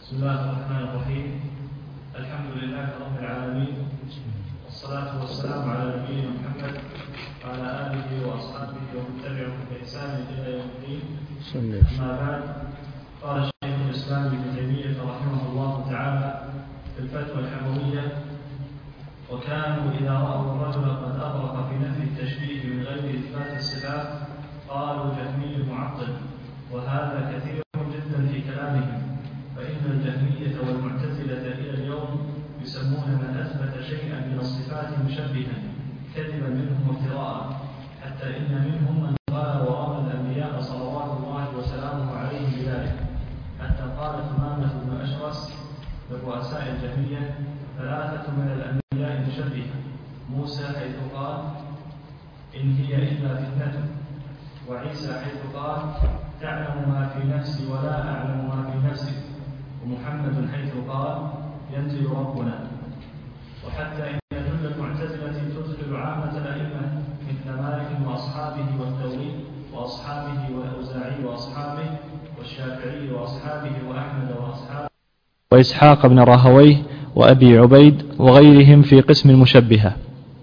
بسم الله الرحمن الرحيم. الحمد لله رب العالمين، والصلاة والسلام على نبينا محمد وعلى آله وأصحابه ومن تبعهم بإحسان إلى يوم الدين. أما بعد، قال شيخ الإسلام ابن تيمية رحمه الله تعالى في الفتوى الحموية: وكانوا إذا رأوا الرجل قد أبرق في نفي التشبيه من غير إثبات الصفات قالوا جهمي معطل، وهذا كثير جدا في كلامهم، فإن الجهمية والمعتزلة إلى اليوم يسمون من أثبت شيئا من الصفات مشبها كذبا منهم وافتراء، حتى إن منهم من قال ورمى الأنبياء صلوات الله وسلامه عليهم بذلك، حتى قال ثمامة بن أشرس لرؤساء الجهمية: ثلاثة من الأنبياء مشبهة، موسى حيث قال إن هي إلا فتنة، وعيسى حيث قال تعلم ما في نفسي ولا أعلم ما في نفسك، ومحمد حيث قال ينزل ربنا. وحتى إن جل المعتزلة تدخل عامة الأئمة مثل مالك وأصحابه والثوري وأصحابه والأوزاعي وأصحابه والشافعي وأصحابه وأحمد وأصحابه وإسحاق بن راهويه وأبي عبيد وغيرهم في قسم المشبهة.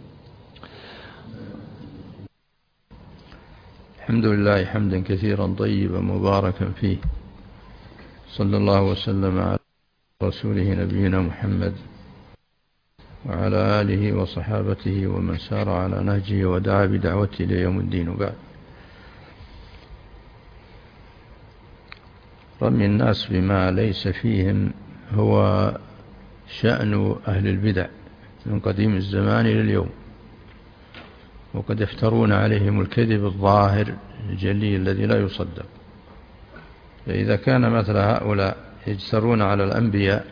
الحمد لله حمدا كثيرا طيبا مباركا فيه، صلى الله وسلم على رسوله نبينا محمد وعلى آله وصحابته ومن سار على نهجه ودعا بدعوته إلى يوم الدين. وبعد، رمي الناس بما ليس فيهم هو شأن أهل البدع من قديم الزمان إلى اليوم، وقد يفترون عليهم الكذب الظاهر الجلي الذي لا يصدق. فإذا كان مثل هؤلاء يجسرون على الأنبياء،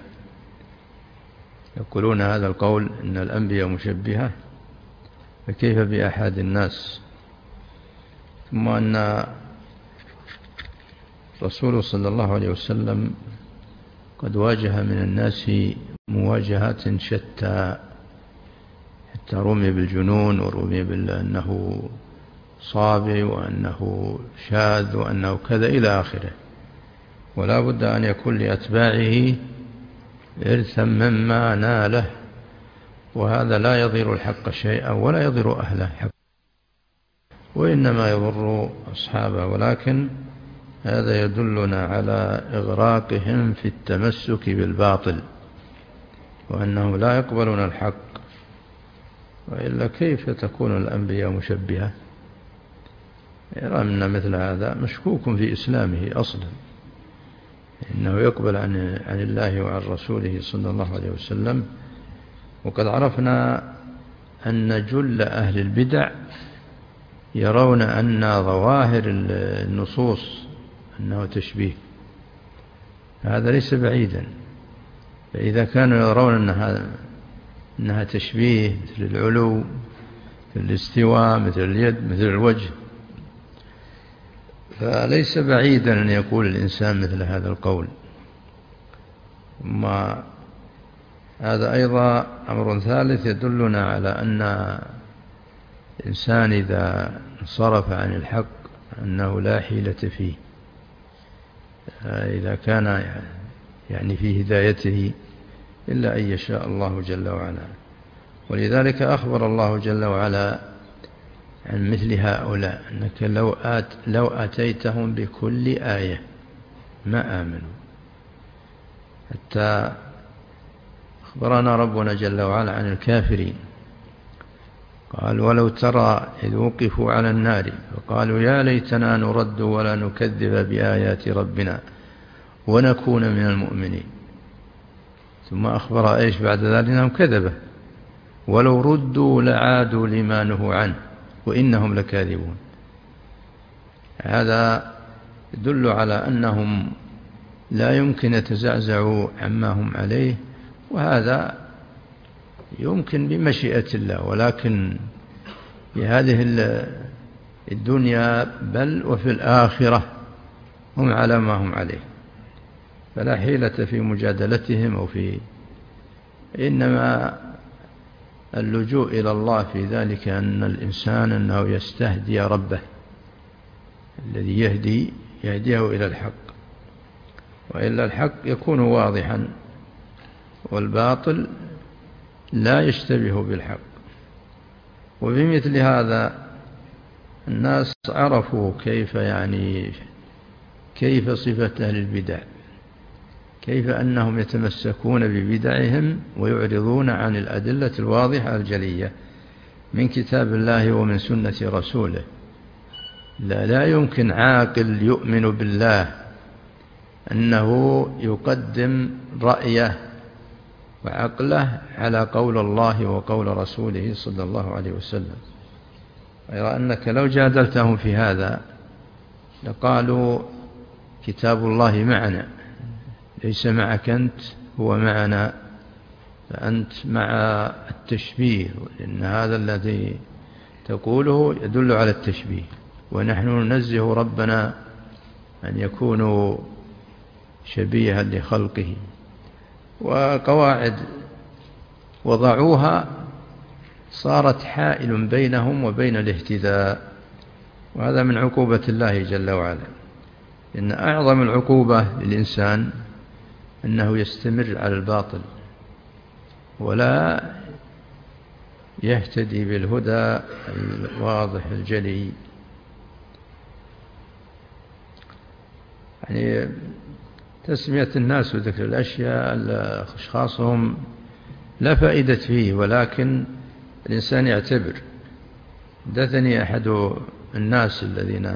يقولون هذا القول إن الأنبياء مشبهة، فكيف بأحد الناس؟ ثم أن رسول صلى الله عليه وسلم قد واجه من الناس مواجهات شتى، حتى رمي بالجنون ورمي بأنه صابئ وأنه شاذ وأنه كذا إلى آخره. ولا بد أن يكون لأتباعه إرثا مما ناله، وهذا لا يضر الحق شيئا ولا يضر أهله حق، وإنما يضر أصحابه. ولكن هذا يدلنا على إغراقهم في التمسك بالباطل، وأنهم لا يقبلون الحق، وإلا كيف تكون الأنبياء مشبهة؟ يرى أن مثل هذا مشكوك في إسلامه أصلا، إنه يقبل عن الله وعن رسوله صلى الله عليه وسلم. وقد عرفنا أن جل أهل البدع يرون أن ظواهر النصوص أنه تشبيه، هذا ليس بعيدا. فإذا كانوا يرون أنها تشبيه مثل العلو، مثل الاستواء، مثل اليد، مثل الوجه، فليس بعيدا أن يقول الإنسان مثل هذا القول. ثم هذا أيضا أمر ثالث يدلنا على أن الإنسان إذا انصرف عن الحق أنه لا حيلة فيه، إذا كان يعني في هدايته إلا أن يشاء الله جل وعلا. ولذلك أخبر الله جل وعلا عن مثل هؤلاء أنك لو أتيتهم بكل آية ما آمنوا. حتى أخبرنا ربنا جل وعلا عن الكافرين، قال: ولو ترى إذ وقفوا على النار فقالوا يا ليتنا نرد ولا نكذب بآيات ربنا ونكون من المؤمنين. ثم أخبر إيش بعد ذلك؟ أنهم كذبة، ولو ردوا لعادوا لما نهوا عنه وإنهم لكاذبون. هذا يدل على أنهم لا يمكن يتزعزعوا عما هم عليه، وهذا يمكن بمشيئة الله، ولكن في هذه الدنيا بل وفي الآخرة هم على ما هم عليه، فلا حيلة في مجادلتهم أو إنما اللجوء إلى الله في ذلك أن الإنسان أنه يستهدي ربه الذي يهديه إلى الحق. وإلا الحق يكون واضحا والباطل لا يشتبه بالحق. وبمثل هذا الناس عرفوا كيف صفة أهل البدع، كيف أنهم يتمسكون ببدعهم ويعرضون عن الأدلة الواضحة الجلية من كتاب الله ومن سنة رسوله. لا يمكن عاقل يؤمن بالله أنه يقدم رأيه وعقله على قول الله وقول رسوله صلى الله عليه وسلم، غير أنك لو جادلتهم في هذا لقالوا كتاب الله معنا ليس معك أنت، هو معنا، فأنت مع التشبيه، لأن هذا الذي تقوله يدل على التشبيه، ونحن ننزه ربنا أن يكونوا شبيها لخلقه. وقواعد وضعوها صارت حائل بينهم وبين الاهتداء، وهذا من عقوبة الله جل وعلا. إن أعظم العقوبة للإنسان أنه يستمر على الباطل ولا يهتدي بالهدى الواضح الجلي. يعني تسمية الناس وذكر الأشياء أشخاصهم لا فائدة فيه، ولكن الإنسان يعتبر. حدثني أحد الناس الذين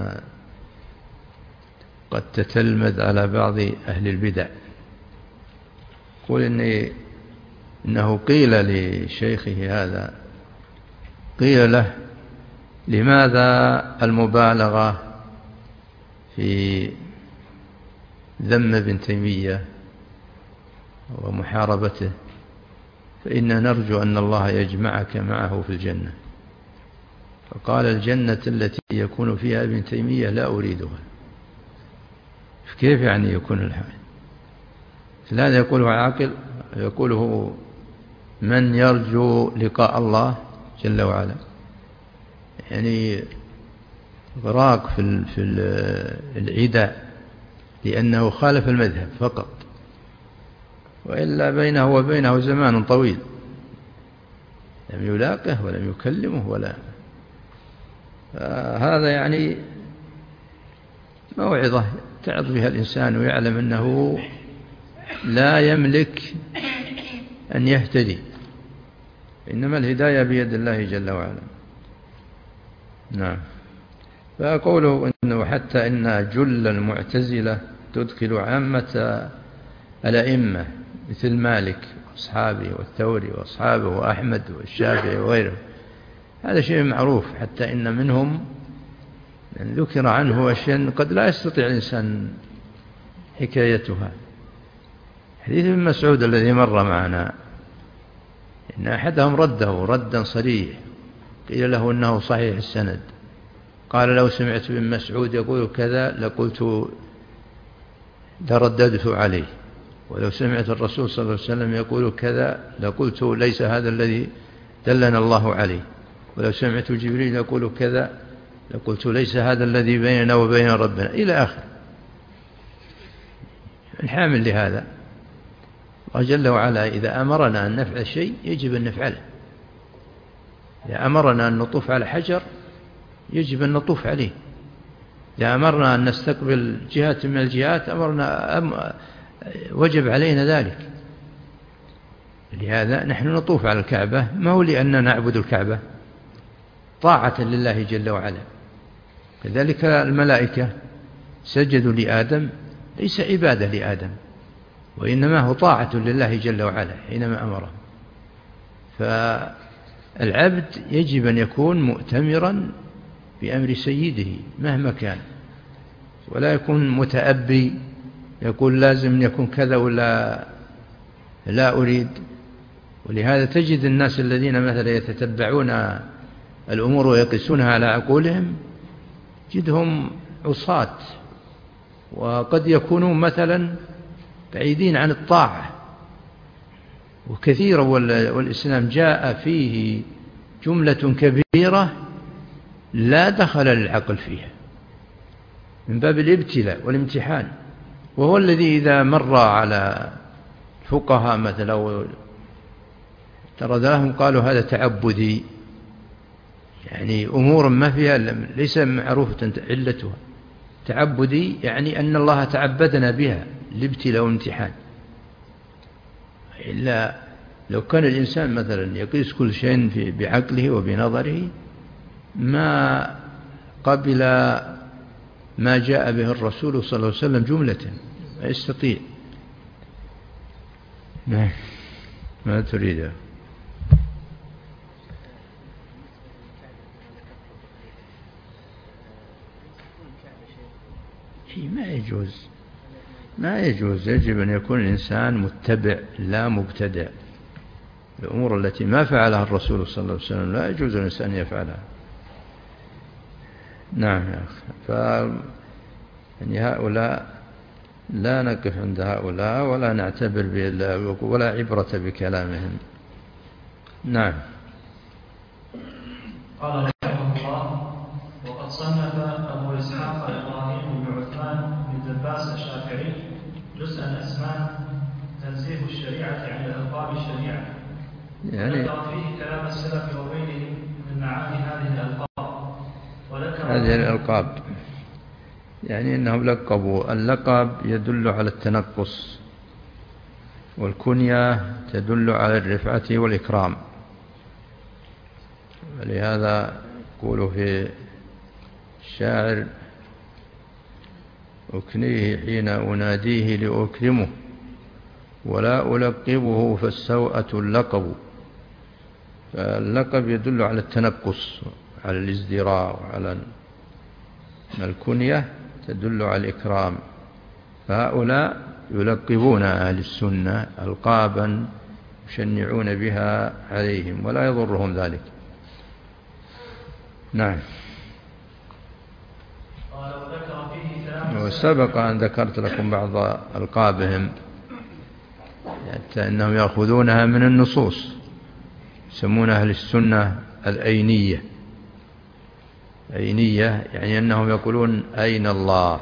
قد تتلمذ على بعض أهل البدع، يقول إنه قيل لشيخه هذا، قيل له: لماذا المبالغة في ذم ابن تيمية ومحاربته؟ فإنا نرجو أن الله يجمعك معه في الجنة. فقال: الجنة التي يكون فيها ابن تيمية لا أريدها. كيف يعني يكون الحال؟ هذا يقوله عاقل، يقوله من يرجو لقاء الله جل وعلا، يعني غراق في العداء لأنه خالف المذهب فقط، وإلا بينه وبينه زمان طويل لم يلاقه ولم يكلمه ولا. هذا يعني موعظة تعظ بها الإنسان ويعلم أنه لا يملك أن يهتدي، إنما الهداية بيد الله جل وعلا. نعم. فأقوله إنه حتى إن جل المعتزلة تدخل عامة الأئمة مثل مالك وأصحابه والثوري وأصحابه وأحمد والشافعي وغيره، هذا شيء معروف. حتى إن منهم من ذكر عنه أشياء قد لا يستطيع الإنسان حكايتها. حديث ابن مسعود الذي مر معنا، إن أحدهم رده ردا صريح، قيل له إنه صحيح السند، قال: لو سمعت ابن مسعود يقول كذا لرددت عليه، ولو سمعت الرسول صلى الله عليه وسلم يقول كذا لقلت ليس هذا الذي دلنا الله عليه، ولو سمعت جبريل يقول كذا لقلت ليس هذا الذي بيننا وبين ربنا، إلى آخر. الحامل لهذا الله جل وعلا إذا أمرنا أن نفعل شيء يجب أن نفعله. إذا أمرنا أن نطوف على حجر يجب أن نطوف عليه. إذا أمرنا أن نستقبل جهة من الجهات وجب علينا ذلك. لهذا نحن نطوف على الكعبة، ما هو لأننا نعبد الكعبة، طاعة لله جل وعلا. كذلك الملائكة سجدوا لآدم ليس عبادة لآدم، وإنما هو طاعة لله جل وعلا حينما أمره. فالعبد يجب أن يكون مؤتمرا بأمر سيده مهما كان، ولا يكون متأبي يقول لازم يكون كذا ولا لا أريد. ولهذا تجد الناس الذين مثلا يتتبعون الأمور ويقيسونها على عقولهم تجدهم عصاة، وقد يكونوا مثلا بعيدين عن الطاعة وكثيرا، والإسلام جاء فيه جملة كبيرة لا دخل للعقل فيها من باب الابتلاء والامتحان. وهو الذي إذا مر على فقهاء مثلا أو ترد لهم قالوا هذا تعبدي، يعني أمور ما فيها ليس معروفة علتها، تعبدي يعني أن الله تعبدنا بها لابتلاء وامتحان. إلا لو كان الإنسان مثلا يقيس كل شيء بعقله وبنظره ما قبل ما جاء به الرسول صلى الله عليه وسلم جملة، لا يستطيع. ما تريد؟ ما يجوز، يجب أن يكون الإنسان متبع لا مبتدع. الأمور التي ما فعلها الرسول صلى الله عليه وسلم لا يجوز الإنسان أن يفعلها. نعم يا أخي. يعني هؤلاء لا نقف عند هؤلاء ولا نعتبر ولا عبرة بكلامهم. نعم. قال رحمه الله: وقد صنف أبو إسحاق إبراهيم بن عثمان بن دباس الشافعي جزءا اسماه تنزيه الشريعة عن الألقاب الشريعة، ذكر فيه كلام السلف وغيرهم من معاني هذه الألقاب. هذه الألقاب يعني أنهم لقبوا. اللقب يدل على التنقص، والكنية تدل على الرفعة والإكرام. ولهذا يقول في الشاعر: أكنيه حين أناديه لأكرمه ولا ألقبه فالسوءة اللقب. فاللقب يدل على التنقص، على الازدراء، وعلى الكنية تدل على الإكرام. فهؤلاء يلقبون أهل السنة ألقابا يشنعون بها عليهم ولا يضرهم ذلك. نعم. وسبق أن ذكرت لكم بعض ألقابهم، حتى أنهم يأخذونها من النصوص. يسمون أهل السنة الأينية. أينية يعني أنهم يقولون أين الله.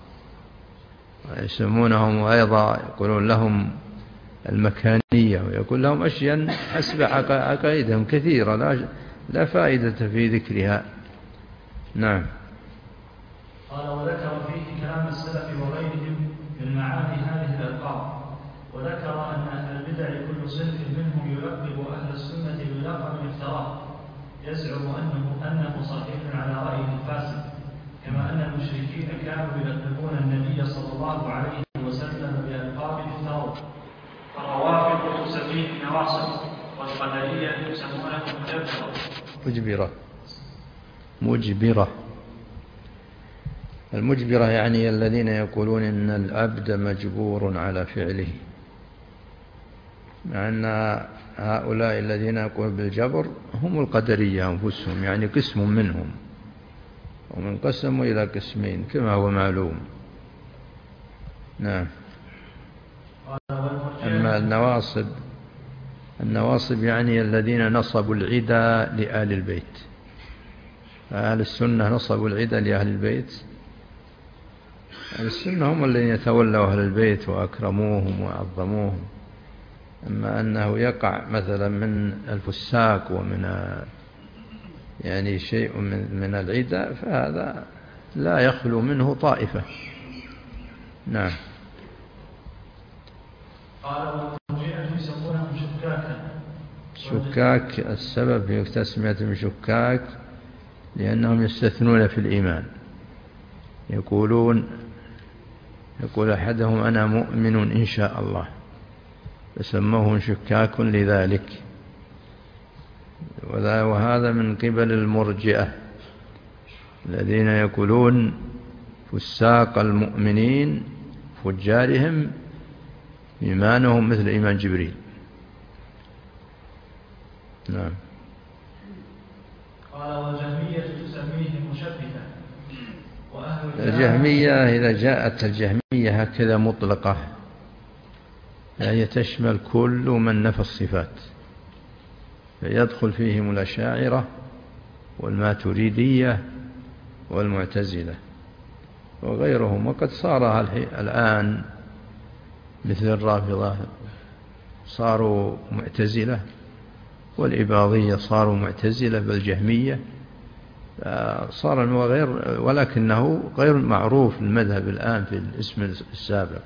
يسمونهم أيضا يقولون لهم المكانية، ويقول لهم أشياء حسب عقائدهم كثيرة لا فائدة في ذكرها. نعم. قال: وذكر فيه كلام السلف وغيرهم من معاني هذه الألقاب، وذكر أن أهل البدع كل صنف منهم يلقب أهل السنة بلقب افتراه يزعم أنه صحيح على رأيه الفاسد، كما أن المشركين كانوا يلقبون النبي صلى الله عليه وسلم بألقاب افتروا. فالروافض تسميه نواصب، والقدرية يسمونه مجبرة. المجبرة يعني الذين يقولون إن العبد مجبور على فعله، مع أن هؤلاء الذين يقولون بالجبر هم القدرية أنفسهم، يعني قسم منهم، ومنقسموا إلى قسمين كما هو معلوم. نعم. أما النواصب يعني الذين نصبوا العدى لآل البيت. أهل السنة نصبوا العدى لأهل البيت. أهل السنة هم الذين يتولوا أهل البيت وأكرموهم وعظموهم. أما أنه يقع مثلا من الفساق ومن يعني شيء من العدى فهذا لا يخلو منه طائفة. نعم. قال: والمرجئة يسمونهم شكاكا. شكاك السبب في تسميتهم شكاك لأنهم يستثنون في الإيمان. يقول أحدهم أنا مؤمن إن شاء الله، فسموهم شكاك لذلك. وهذا من قبل المرجئة الذين يقولون فساق المؤمنين فجارهم إيمانهم مثل إيمان جبريل. نعم. قال: والجهمية تسميهم مشبهة. الجهمية إذا جاءت الجهمية هكذا مطلقة فهي تشمل كل من نفى الصفات، فيدخل فيهم الأشاعرة والماتريدية والمعتزلة. وغيرهم. وقد صار الآن مثل الرافضة صاروا معتزلة، والإباضية صاروا معتزلة بل جهمية، صار غير، ولكنه غير معروف المذهب الآن في الاسم السابق،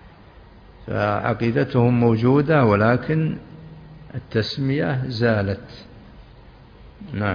فعقيدتهم موجودة ولكن التسمية زالت. نعم.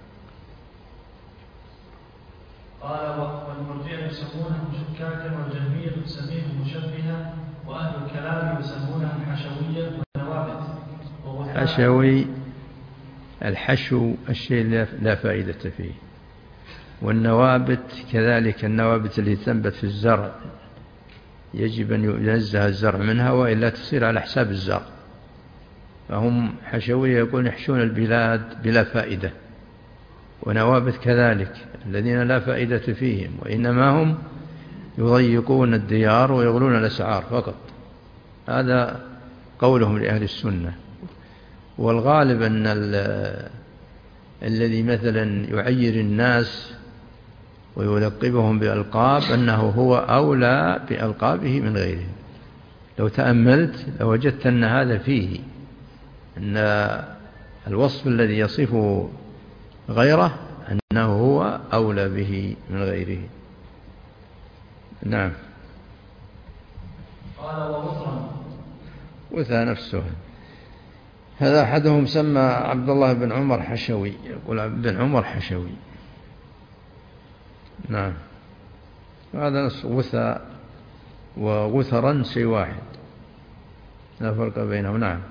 قال والمرجئة يسمونهم شكاكا، والجهمية تسميهم مشبهة، وأهل الكلام يسمونهم حشوية ونوابت. حشوي، الحشو الشيء لا فائدة فيه، والنوابت كذلك، النوابت التي تنبت في الزرع يجب أن ينزه الزرع منها وإلا تصير على حساب الزرع، فهم حشوية يقولون يحشون البلاد بلا فائدة، ونوابت كذلك الذين لا فائدة فيهم، وإنما هم يضيقون الديار ويغلون الأسعار فقط. هذا قولهم لأهل السنة. والغالب أن الذي مثلا يعير الناس ويلقبهم بألقاب أنه هو أولى بألقابه من غيرهم. لو تأملت لوجدت أن هذا فيه، أن الوصف الذي يصفه غيره أنه هو أولى به من غيره. نعم. قال ووثرا، وثى نفسه. هذا أحدهم سمى عبد الله بن عمر حشوي، يقول بن عمر حشوي. نعم. هذا نص وثى ووثرا شيء واحد، لا فرق بينهم. نعم.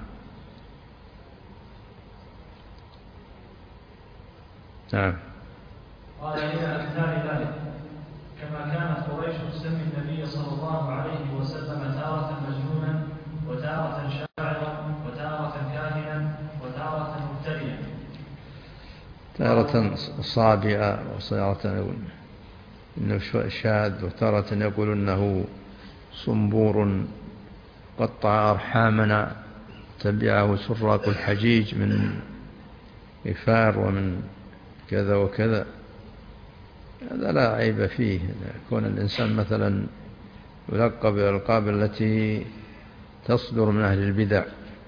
نعم. قال إلى أمثال ذلك، كما كانت قريش تسمي النبي صلى الله عليه وسلم تارة مجنونا، وتارة شاعرا، وتارة كاهنا، وتارة مفتريا، تارة صابئة، وتارة إنه شاذ، وتارة يقول إنه صنبور قطع أرحامنا تبعه سراق الحجيج من إفار ومن كذا وكذا. هذا لا عيب فيه، يكون الإنسان مثلا يلقب بالألقاب التي تصدر من أهل البدع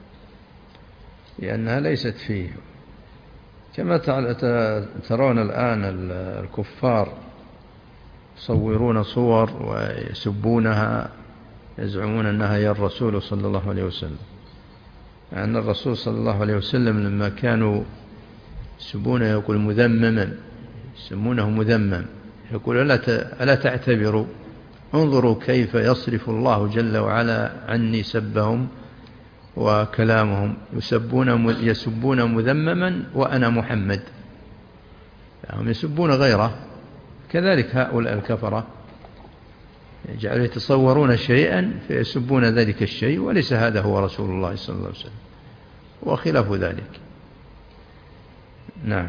لأنها ليست فيه. كما ترون الآن الكفار يصورون صور ويسبونها، يزعمون أنها هي الرسول صلى الله عليه وسلم، مع أن الرسول صلى الله عليه وسلم لما كانوا يسبونه يقول مذمما، يسمونه مذمم، يقول ألا تعتبروا، انظروا كيف يصرف الله جل وعلا عني سبهم وكلامهم، يسبون مذمما وأنا محمد، هم يسبون غيره. كذلك هؤلاء الكفرة يجعلوا يتصورون شيئا فيسبون ذلك الشيء وليس هذا هو رسول الله صلى الله عليه وسلم وخلاف ذلك. نعم.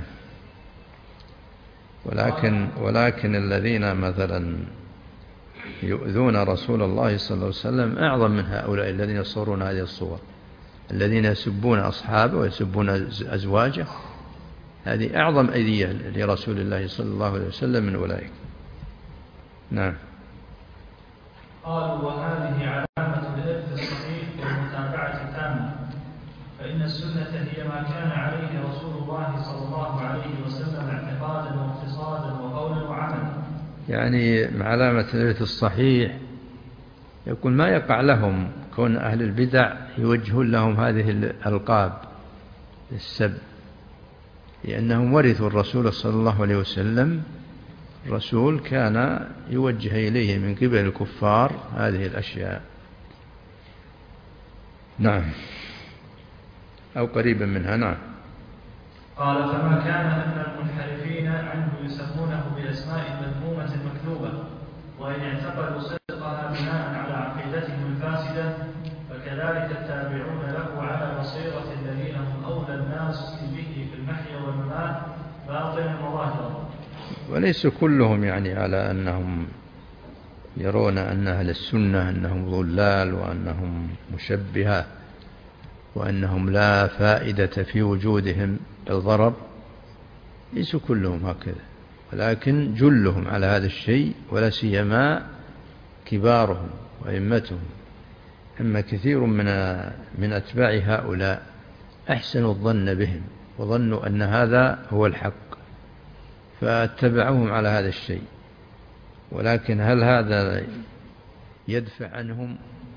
ولكن الذين مثلا يؤذون رسول الله صلى الله عليه وسلم أعظم من هؤلاء الذين يصورون هذه الصور، الذين يسبون أصحابه ويسبون أزواجه، هذه أعظم أذية لرسول الله صلى الله عليه وسلم من أولئك. نعم. قالوا وهذه علامة الإرث الصحيح والمتابعة التامة، فإن السنة هي ما كان عليه رسول الله صلى الله عليه وسلم اعتقادا واقتصادا وقولا وعملا. يعني علامة الإرث الصحيح يقول ما يقع لهم كون أهل البدع يوجهون لهم هذه الألقاب السب، لأنهم ورثوا الرسول صلى الله عليه وسلم. الرسول كان يوجه إليه من قبل الكفار هذه الأشياء. نعم. أو قريبا منها. نعم. قال فما كان أن المنحرفين عنه يسمونه بأسماء مذمومة مكذوبة، وإن اعتقدوا صدقها بناء على عقيدتهم الفاسدة، فكذلك التابعون له على بصيرة الذين هم أولى الناس به في المحيا والممات باطنا وظاهرا. وليس كلهم يعني على أنهم يرون أن أهل السنة أنهم ضلال وأنهم مشبهة وأنهم لا فائدة في وجودهم الضرر، ليسوا كلهم هكذا. ولكن جلهم على هذا الشيء، ولا سيما كبارهم وأئمتهم. أما كثير من أتباع هؤلاء أحسنوا الظن بهم وظنوا أن هذا هو الحق فاتبعوهم على هذا الشيء. ولكن هل هذا يدفع عنهم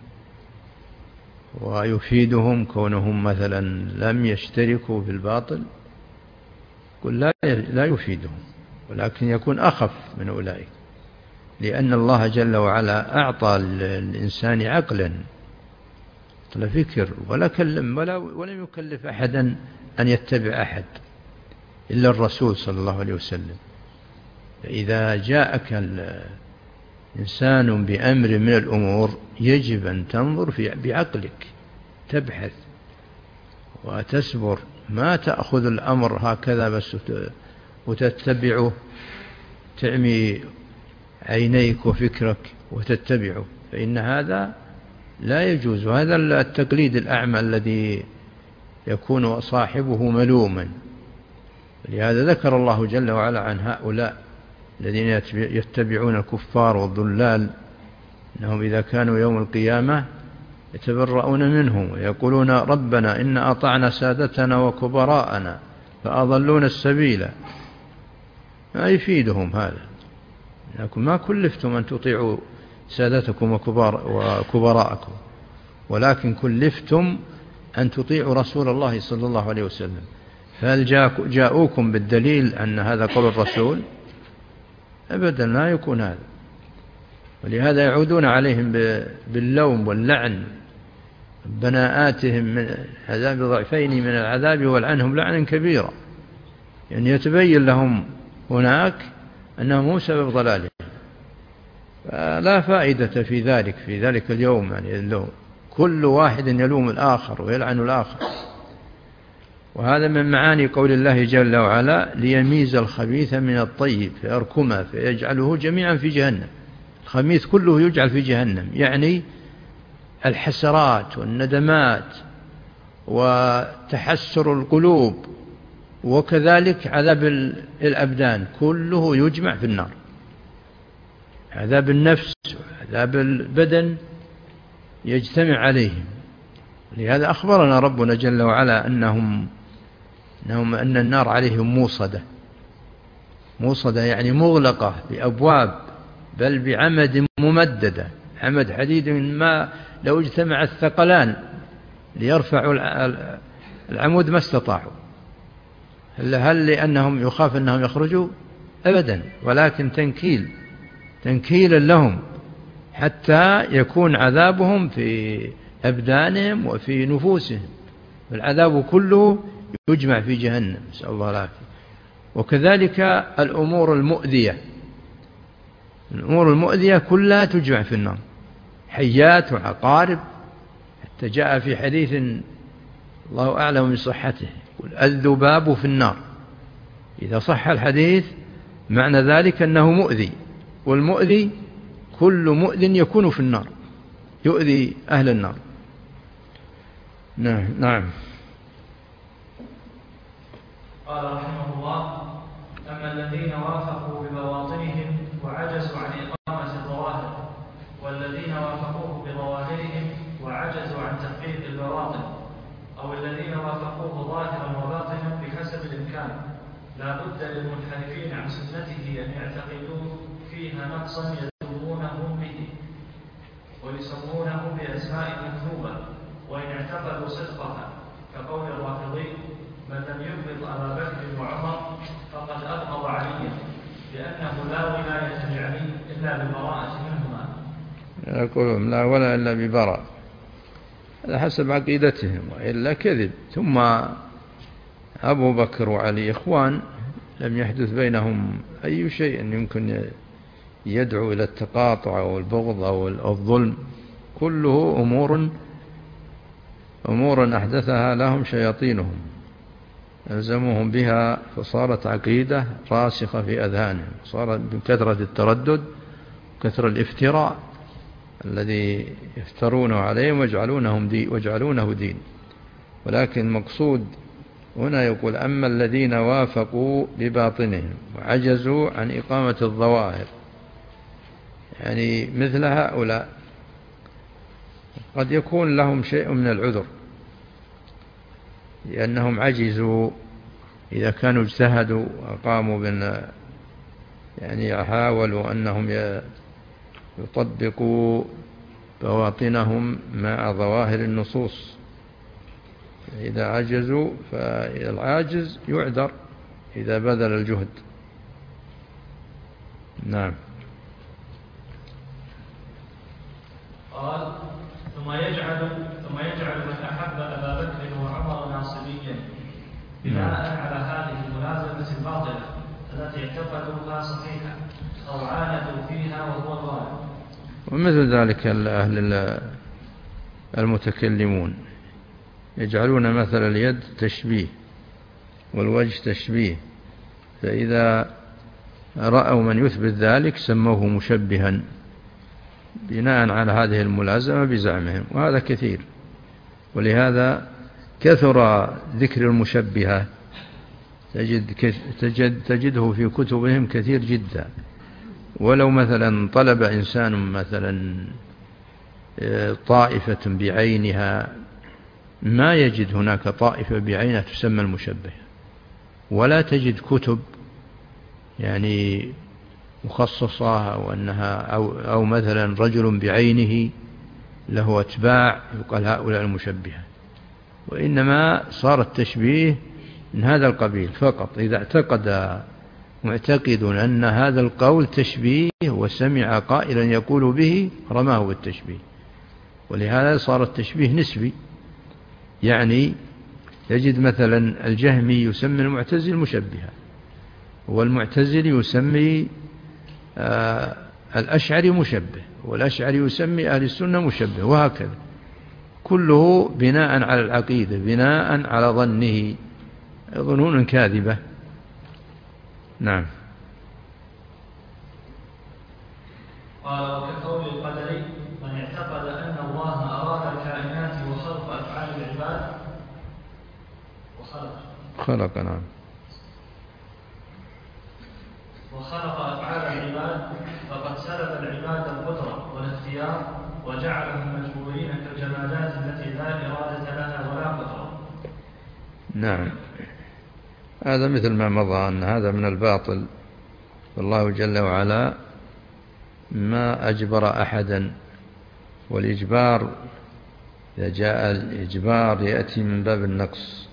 ويفيدهم كونهم مثلا لم يشتركوا في الباطل؟ قل لا يفيدهم، ولكن يكون أخف من أولئك، لأن الله جل وعلا أعطى الإنسان عقلا فكر ولم يكلف أحدا أن يتبع أحد إلا الرسول صلى الله عليه وسلم. فإذا جاءك إنسان بأمر من الأمور يجب أن تنظر بعقلك، تبحث وتسبر، ما تأخذ الأمر هكذا بس وتتبعه، تعمي عينيك وفكرك وتتبعه، فإن هذا لا يجوز. وهذا التقليد الأعمى الذي يكون صاحبه ملوما. لهذا ذكر الله جل وعلا عن هؤلاء الذين يتبعون الكفار والضلال أنهم إذا كانوا يوم القيامة يتبرؤون منهم ويقولون ربنا إن أطعنا سادتنا وكبراءنا فأضلون السبيل. ما يفيدهم هذا، لكن ما كلفتم أن تطيعوا سادتكم وكبراءكم، ولكن كلفتم أن تطيعوا رسول الله صلى الله عليه وسلم. فهل جاءوكم بالدليل أن هذا قول الرسول؟ أبدا، لا يكون هذا. ولهذا يعودون عليهم باللوم واللعن، بناءاتهم من عذاب ضعفين من العذاب والعنهم لعنا كبيرا، يعني يتبين لهم هناك أنهم مو سبب ضلالهم. فلا فائدة في ذلك اليوم، يعني كل واحد يلوم الآخر ويلعن الآخر. وهذا من معاني قول الله جل وعلا ليميز الخبيث من الطيب فيركمه فيجعله جميعا في جهنم. الخبيث كله يجعل في جهنم، يعني الحسرات والندمات وتحسر القلوب وكذلك عذاب الأبدان كله يجمع في النار. عذاب النفس وعذاب البدن يجتمع عليهم. لهذا أخبرنا ربنا جل وعلا أن النار عليهم موصدة يعني مغلقة بأبواب، بل بعمد ممددة، عمد حديد ما لو اجتمع الثقلان ليرفعوا العمود ما استطاعوا. هل لأنهم يخاف أنهم يخرجوا؟ أبدا، ولكن تنكيلا لهم حتى يكون عذابهم في أبدانهم وفي نفوسهم. العذاب كله يجمع في جهنم، نسأل الله العافية. وكذلك الأمور المؤذية كلها تجمع في النار، حيات وعقارب، حتى جاء في حديث الله أعلم بصحته الذباب في النار. إذا صح الحديث معنى ذلك أنه مؤذي، والمؤذي كل مؤذ يكون في النار، يؤذي أهل النار. نعم. قال رحمه الله: أما الذين وافقوا ببواطنهم وعجزوا عن إقامة الظواهر، والذين وافقوه بظواهرهم وعجزوا عن تحقيق البواطن، أو الذين وافقوه ظاهرا وباطنا بحسب الإمكان، لا بد للمنحرفين عن سنته أن يعتقدوا فيها نقصا يذمونهم به ويسمونه بأسماء مكذوبة، وإن اعتقدوا صدقها كقول الرافضي: من لم يبغض أبا بكر وعمر فقد أبغض عليا، لأنه لا ولاية لعلي إلا بالبراءة منهما. يقولون لا ولا إلا ببراءة، هذا حسب عقيدتهم، وإلا كذب. ثم أبو بكر وعلي إخوان، لم يحدث بينهم أي شيء يمكن يدعو إلى التقاطع أو البغض أو الظلم، كله أمور أحدثها لهم شياطينهم ألزموهم بها، فصارت عقيدة راسخة في أذهانهم، صارت بكثرة التردد وكثرة الافتراء الذي يفترونه عليهم ويجعلونه دين. ولكن المقصود هنا يقول أما الذين وافقوا بباطنهم وعجزوا عن إقامة الظواهر، يعني مثل هؤلاء قد يكون لهم شيء من العذر لأنهم عجزوا، إذا كانوا اجتهدوا وقاموا يعني حاولوا أنهم يطبقوا بواطنهم مع ظواهر النصوص، إذا عجزوا فالعاجز يعذر إذا بذل الجهد. نعم. قال ثم يجعل من أحب أبا بكر وعمر ناصبيا بناء على هذه الملازمة الباطلة التي اعتقدوها صحيحة أو عاندوا فيها وهو الغالب. ومثل ذلك أهل المتكلمون يجعلون مثل اليد تشبيه والوجه تشبيه، فإذا رأوا من يثبت ذلك سموه مشبها بناء على هذه الملازمة بزعمهم، وهذا كثير، ولهذا كثر ذكر المشبهة، تجده في كتبهم كثير جدا. ولو مثلا طلب إنسان مثلا طائفة بعينها ما يجد هناك طائفة بعينها تسمى المشبه، ولا تجد كتب يعني مخصصة أو مثلا رجل بعينه له أتباع يقال هؤلاء المشبهة، وإنما صار التشبيه من هذا القبيل فقط. إذا اعتقد معتقد أن هذا القول تشبيه وسمع قائلا يقول به رماه بالتشبيه، ولهذا صار التشبيه نسبي. يعني يجد مثلا الجهمي يسمي المعتزل مشبهة، والمعتزل يسمي الأشعري مشبه، والأشعري يسمي أهل السنة مشبه، وهكذا كله بناء على العقيدة، بناء على ظنه، ظنون كاذبة. نعم. قال وكقول القدري من اعتقد أن الله أراد الكائنات وخلق أفعال العباد خلق نعم وخلق أفعال العباد فقد سلب العباد القدرة والاختيار وجعلهم مجبورين كالجمادات التي لا إرادة لها ولا قدرة. نعم. هذا مثل ما مضى أن هذا من الباطل، والله جل وعلا ما أجبر أحدا، والإجبار إذا جاء الإجبار يأتي من باب النقص،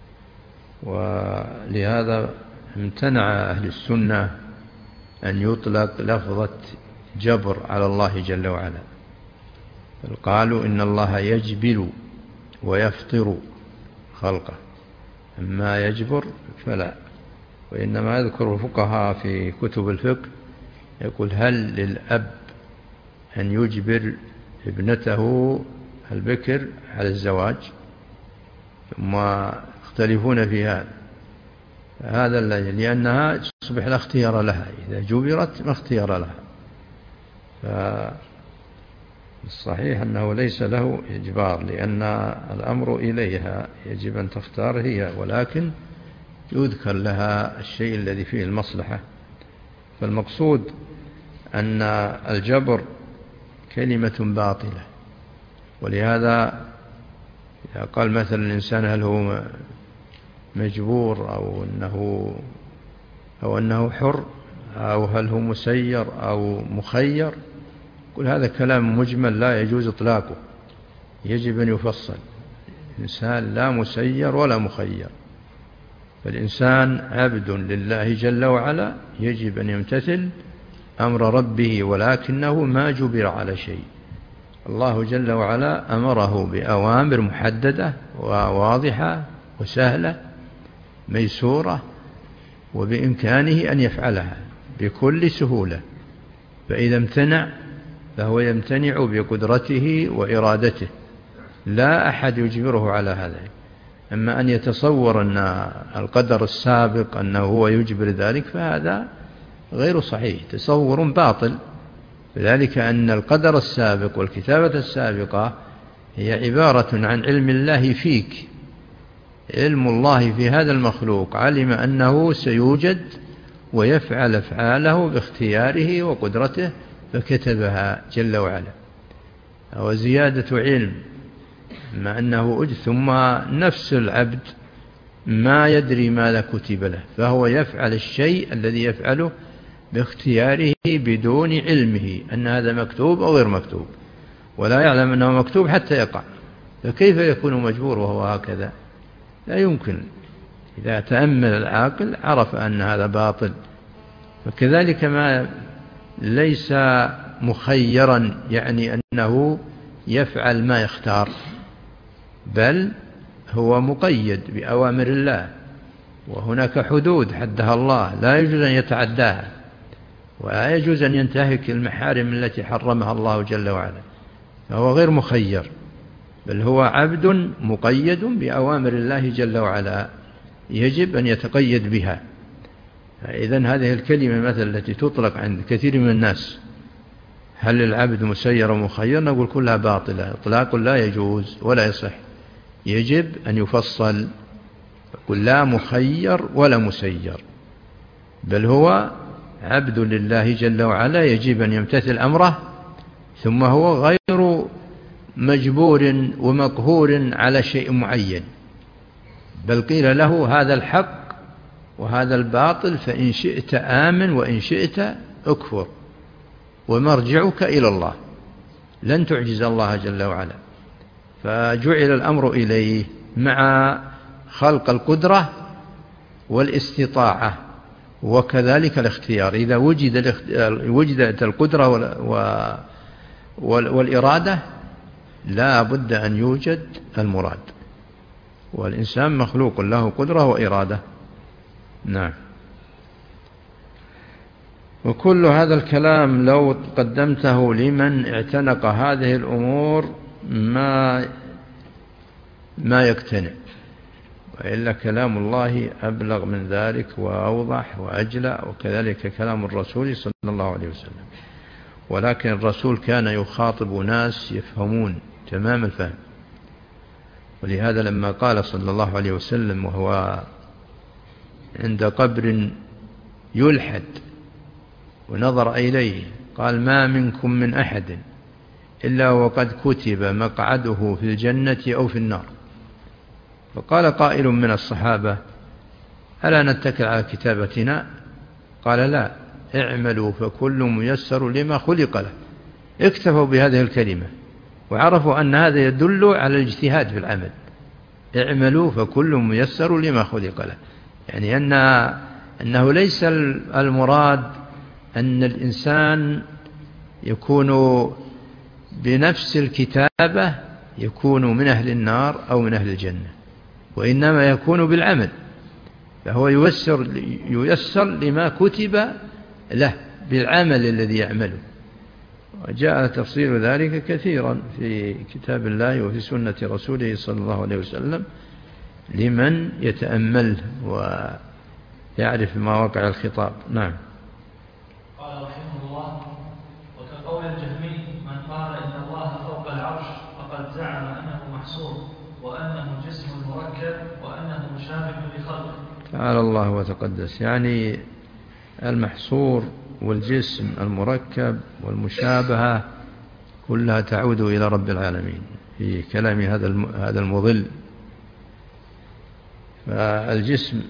ولهذا امتنع أهل السنة أن يطلق لفظة جبر على الله جل وعلا، بل قالوا إن الله يجبر ويفطر خلقه، أما يجبر فلا. وإنما يذكر الفقهاء في كتب الفقه يقول هل للأب أن يجبر ابنته البكر على الزواج؟ ثم يختلفون في هذا لأنها تصبح لا اختيار لها، إذا جبرت ما اختيار لها. فالصحيح أنه ليس له إجبار، لأن الأمر إليها، يجب أن تختار هي، ولكن يذكر لها الشيء الذي فيه المصلحة. فالمقصود أن الجبر كلمة باطلة، ولهذا إذا قال مثلا الإنسان هل هو مجبور أو أنه حر أو هل هو مسير أو مخير، كل هذا كلام مجمل لا يجوز إطلاقه، يجب أن يفصل. الإنسان لا مسير ولا مخير، فالإنسان عبد لله جل وعلا، يجب أن يمتثل أمر ربه، ولكنه ما جبر على شيء. الله جل وعلا أمره بأوامر محددة وواضحة وسهلة ميسورة، وبإمكانه أن يفعلها بكل سهولة، فإذا امتنع فهو يمتنع بقدرته وإرادته، لا أحد يجبره على هذا. أما أن يتصور أن القدر السابق أنه هو يجبر ذلك فهذا غير صحيح، تصور باطل. بذلك أن القدر السابق والكتابة السابقة هي عبارة عن علم الله فيك، علم الله في هذا المخلوق، علم أنه سيوجد ويفعل أفعاله باختياره وقدرته فكتبها جل وعلا. وزيادة علم مع أنه ثم نفس العبد ما يدري ماذا كتب له، فهو يفعل الشيء الذي يفعله باختياره بدون علمه أن هذا مكتوب أو غير مكتوب، ولا يعلم أنه مكتوب حتى يقع، فكيف يكون مجبور وهو هكذا؟ لا يمكن. إذا تأمل العاقل عرف أن هذا باطل. فكذلك ما ليس مخيرا يعني أنه يفعل ما يختار، بل هو مقيد بأوامر الله، وهناك حدود حدها الله لا يجوز أن يتعداها، ولا يجوز أن ينتهك المحارم التي حرمها الله جل وعلا، فهو غير مخير، بل هو عبد مقيد بأوامر الله جل وعلا يجب أن يتقيد بها. إذن هذه الكلمة مثلا التي تطلق عند كثير من الناس، هل العبد مسير ومخير؟ نقول كلها باطلة، إطلاق لا يجوز ولا يصح، يجب أن يفصل، يقول لا مخير ولا مسير، بل هو عبد لله جل وعلا يجب أن يمتثل أمره، ثم هو غير مجبور ومقهور على شيء معين، بل قيل له هذا الحق وهذا الباطل، فإن شئت آمن وإن شئت أكفر، ومرجعك إلى الله، لن تعجز الله جل وعلا. فجعل الأمر إليه مع خلق القدرة والاستطاعة، وكذلك الاختيار. إذا وجدت القدرة والإرادة لا بد أن يوجد المراد، والإنسان مخلوق له قدرة وإرادة. نعم. وكل هذا الكلام لو قدمته لمن اعتنق هذه الأمور ما يقتنع، وإلا كلام الله أبلغ من ذلك وأوضح وأجلى، وكذلك كلام الرسول صلى الله عليه وسلم. ولكن الرسول كان يخاطب ناس يفهمون تمام الفهم، ولهذا لما قال صلى الله عليه وسلم وهو عند قبر يلحد ونظر إليه قال ما منكم من أحد إلا وقد كتب مقعده في الجنة أو في النار. فقال قائل من الصحابة ألا نتكل على كتابتنا؟ قال لا، اعملوا فكل ميسر لما خلق له. اكتفوا بهذه الكلمة وعرفوا أن هذا يدل على الاجتهاد في العمل. اعملوا فكل ميسر لما خلق له، يعني أنه ليس المراد أن الإنسان يكون بنفس الكتابة يكون من أهل النار أو من أهل الجنة، وإنما يكون بالعمل، فهو ييسر لما كتب له بالعمل الذي يعمله. وجاء تفصيل ذلك كثيرا في كتاب الله وفي سنة رسوله صلى الله عليه وسلم لمن يتأمل ويعرف ما وقع الخطاب. نعم. قال رحمه الله: وكقول الجهمي من قال إن الله فوق العرش فقد زعم أنه محصور وأنه جسم مركب وأنه مشابه لخلقه. تعالى الله وتقدس، يعني المحصور والجسم المركب والمشابهة كلها تعود إلى رب العالمين في كلام هذا المضل. فالجسم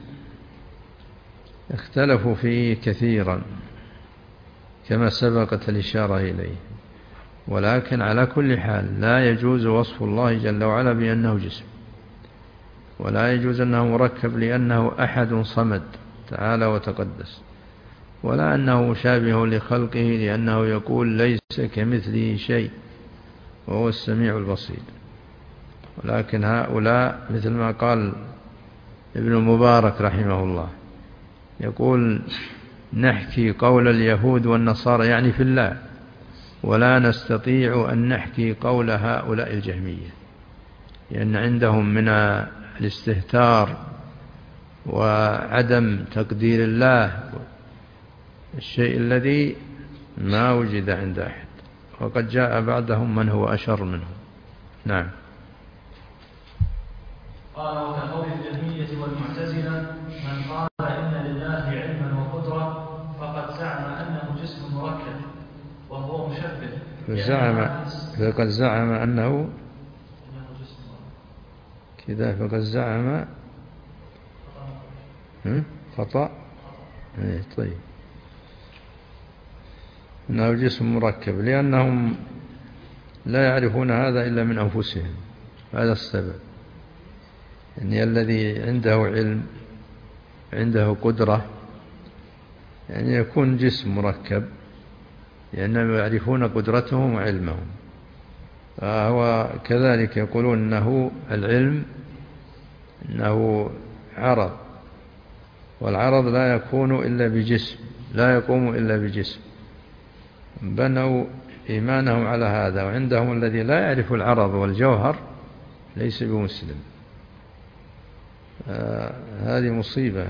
اختلفوا فيه كثيرا كما سبقت الإشارة إليه، ولكن على كل حال لا يجوز وصف الله جل وعلا بأنه جسم، ولا يجوز أنه مركب لأنه أحد صمد تعالى وتقدس، ولا أنه مشابه لخلقه لأنه يقول ليس كمثله شيء وهو السميع البصير. ولكن هؤلاء مثل ما قال ابن المبارك رحمه الله يقول نحكي قول اليهود والنصارى يعني في الله، ولا نستطيع أن نحكي قول هؤلاء الجهمية، لأن عندهم من الاستهتار وعدم تقدير الله الشيء الذي ما وجد عند أحد، وقد جاء بعدهم من هو أشر منهم. نعم. قال وكقول الجهمية فقد زعم أنه كذا، فقد زعم خطأ. طيب، أنه جسم مركب، لأنهم لا يعرفون هذا إلا من أنفسهم. هذا السبب، يعني الذي عنده علم، عنده قدرة، يعني يكون جسم مركب، لأنهم يعرفون قدرتهم وعلمهم. فهو كذلك يقولون أنه العلم أنه عرض، والعرض لا يكون إلا بجسم، لا يقوم إلا بجسم. بنوا إيمانهم على هذا، وعندهم الذي لا يعرف العرض والجوهر ليس بمسلم. هذه مصيبة.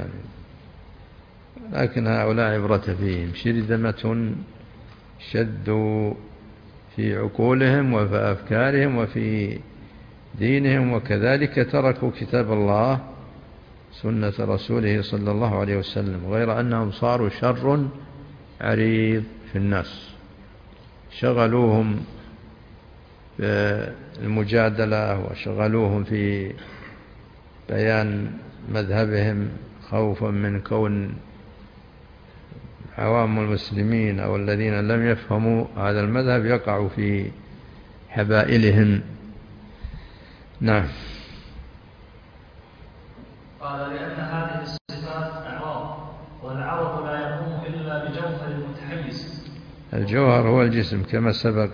لكن هؤلاء عبرة فيهم، شرذمة شدوا في عقولهم وفي أفكارهم وفي دينهم، وكذلك تركوا كتاب الله سنة رسوله صلى الله عليه وسلم، غير أنهم صاروا شر عريض في الناس. شغلوهم في المجادلة، وشغلوهم في بيان مذهبهم، خوفا من كون عوام المسلمين أو الذين لم يفهموا هذا المذهب يقعوا في حبائلهم. نعم. قال: لأن هذه الصفات أعراض، والعرض لا يقوم إلا بجوهر المتحيز. الجوهر هو الجسم كما سبق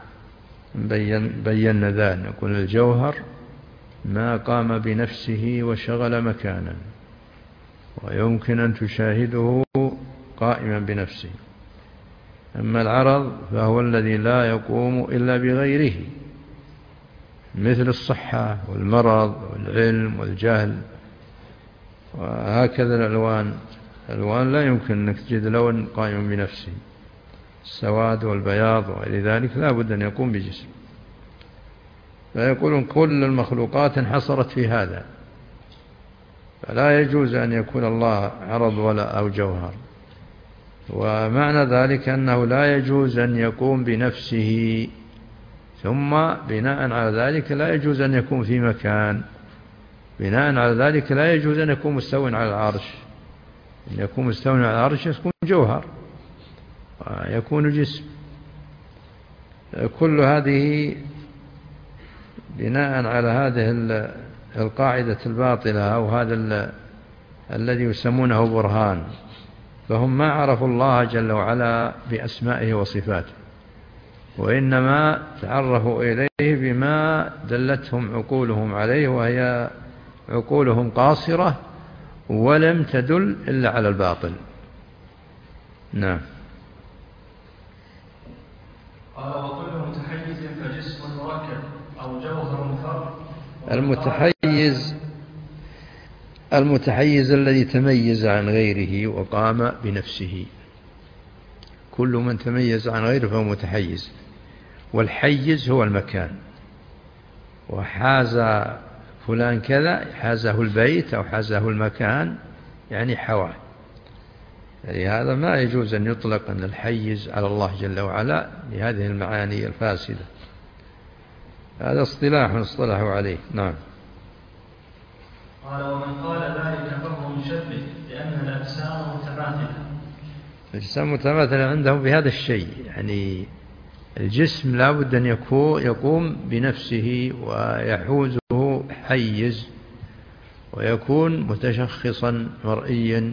بينا ذلك. نقول الجوهر ما قام بنفسه وشغل مكانا، ويمكن أن تشاهده قائما بنفسه. أما العرض فهو الذي لا يقوم إلا بغيره، مثل الصحة والمرض والعلم والجهل، وهكذا الألوان. الألوان لا يمكن أنك تجد لون قائم بنفسه، السواد والبياض وغير ذلك لا بد أن يقوم بجسم. فيقولون كل المخلوقات انحصرت في هذا، فلا يجوز أن يكون الله عرض ولا أو جوهر. ومعنى ذلك أنه لا يجوز أن يقوم بنفسه، ثم بناء على ذلك لا يجوز أن يكون في مكان، بناء على ذلك لا يجوز أن يكون مستوٍ على العرش. أن يكون مستوٍ على العرش يكون جوهر ويكون جسم. كل هذه بناء على هذه القاعدة الباطلة، أو هذا الذي يسمونه برهان. فهم ما عرفوا الله جل وعلا بأسمائه وصفاته، وإنما تعرفوا إليه بما دلتهم عقولهم عليه، وهي عقولهم قاصرة ولم تدل إلا على الباطل. نعم. قال: وكل متحيز فجسم مركب أو جوهر فرد. المتحيز الذي تميز عن غيره وقام بنفسه. كل من تميز عن غيره فهو متحيز. والحيز هو المكان، وحاز فلان كذا، حازه البيت أو حازه المكان، يعني حواه. يعني هذا ما يجوز أن يطلق أن الحيز على الله جل وعلا لهذه المعاني الفاسدة. هذا اصطلاحوا عليه. نعم. قال: ومن قال ذلك فهو مشبه، لأن الأجسام متماثلة. الأجسام متماثلة عندهم بهذا الشيء، يعني الجسم لا بد أن يقوم بنفسه ويحوزه حيز، ويكون متشخصا مرئيا.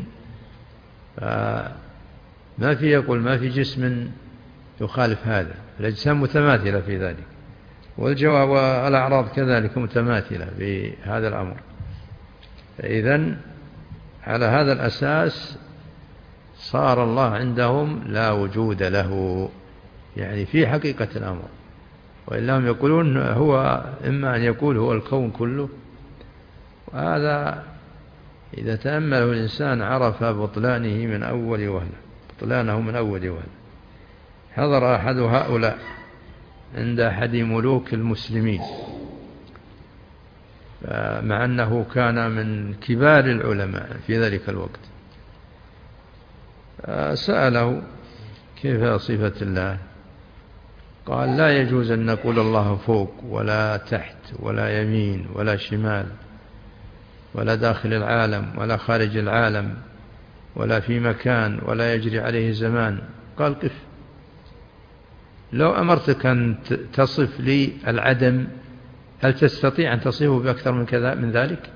ما في جسم يخالف هذا. الأجسام متماثلة في ذلك، والجواب والأعراض كذلك متماثلة بهذا الأمر. إذن على هذا الأساس صار الله عندهم لا وجود له، يعني في حقيقة الأمر. وإلا هم يقولون هو إما أن يقول هو الكون كله، وهذا إذا تأمله الإنسان عرف بطلانه من أول وهلة. حضر أحد هؤلاء عند أحد ملوك المسلمين، مع أنه كان من كبار العلماء في ذلك الوقت. سأله كيف صفة الله، قال لا يجوز أن نقول الله فوق ولا تحت ولا يمين ولا شمال ولا داخل العالم ولا خارج العالم ولا في مكان ولا يجري عليه زمان. قال قف، لو أمرتك أن تصف لي العدم هل تستطيع أن تصفه بأكثر من كذا من ذلك؟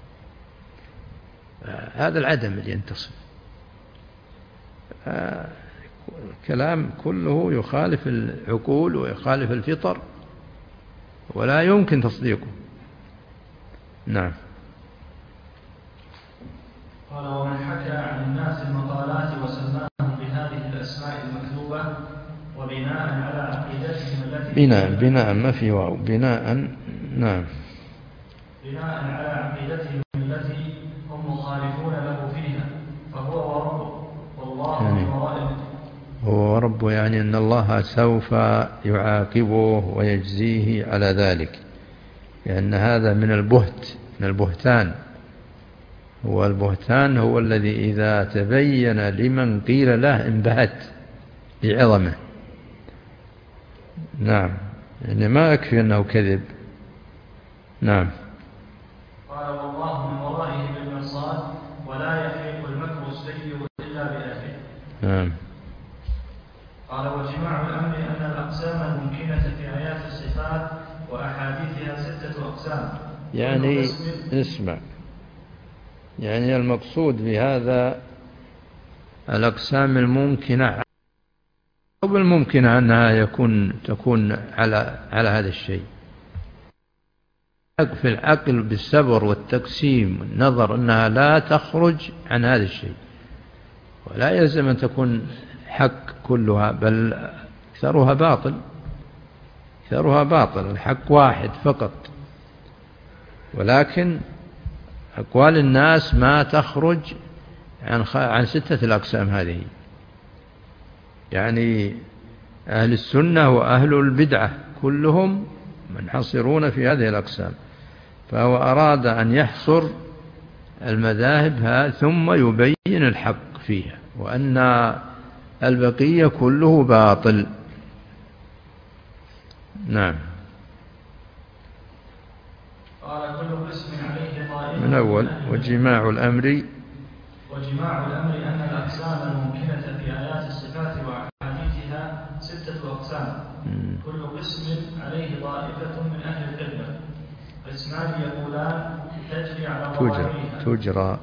هذا العدم اللي ينتصف. الكلام كله يخالف العقول ويخالف الفطر ولا يمكن تصديقه. نعم. قال ومن حكى عن الناس المقالات وسماهم بهذه الأسماء المكذوبة وبناء على عقيدتهم التي بناء ما في واو بناء. نعم. بناء على عقيدتهم التي هم مخالفون له فيها فهو وربه والله من ورائه. هو ربه يعني أن الله سوف يعاقبه ويجزيه على ذلك، لأن هذا من البهت، من البهتان. هو البهتان هو الذي إذا تبين لمن قيل له انبهت بعظمه. نعم، يعني ما يكفي أنه كذب. نعم. قال والله من ورائه بالمرصاد ولا يحيق المكر السيء إلا بأهله. نعم. قال وجماع الأمر أن الأقسام الممكنة في آيات الصفات وأحاديثها 6 أقسام. يعني اسمع، يعني المقصود بهذا الأقسام الممكنة أو بالممكنة أنها تكون على هذا الشيء في العقل بالسبر والتقسيم والنظر أنها لا تخرج عن هذا الشيء، ولا يلزم أن تكون حق كلها، بل أكثرها باطل. أكثرها باطل، الحق واحد فقط. ولكن أقوال الناس ما تخرج عن 6 الأقسام هذه. يعني أهل السنة وأهل البدعة كلهم منحصرون في هذه الأقسام، فهو أراد أن يحصر المذاهب ثم يبين الحق فيها، وأن البقية كله باطل. نعم. قال كل قسم عليه طائفة من أول وجماع الأمر أن الأقسام الممكنة في آيات الصفات وأحاديثها 6 أقسام. كل قسم عليه طائفة من أهل القبلة. قسمان يقولان تجري على ظواهرها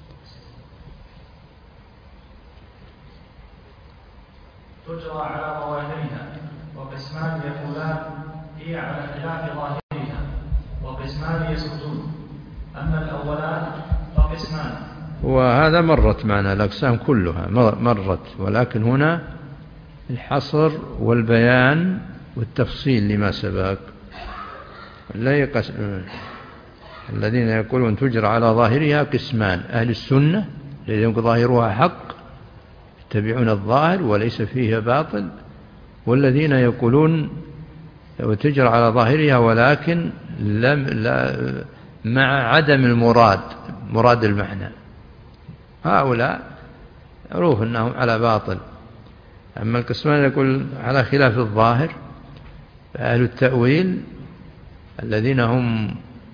تجرى على ظواهرها، وقسمان يقولان هي على خلاف ظاهرها، وقسمان يسكتون. أما الأولان فقسمان. وهذا مرت معنا الأقسام كلها مرت، ولكن هنا الحصر والبيان والتفصيل لما سبق. الذين يقولون تجرى على ظاهرها قسمان: أهل السنة الذين ظاهرها حق يتبعون الظاهر وليس فيه باطل، والذين يقولون وتجرى على ظاهرها ولكن مع عدم مراد المعنى. هؤلاء معروف أنهم على باطل. أما القسمان يقول على خلاف الظاهر فأهل التأويل الذين هم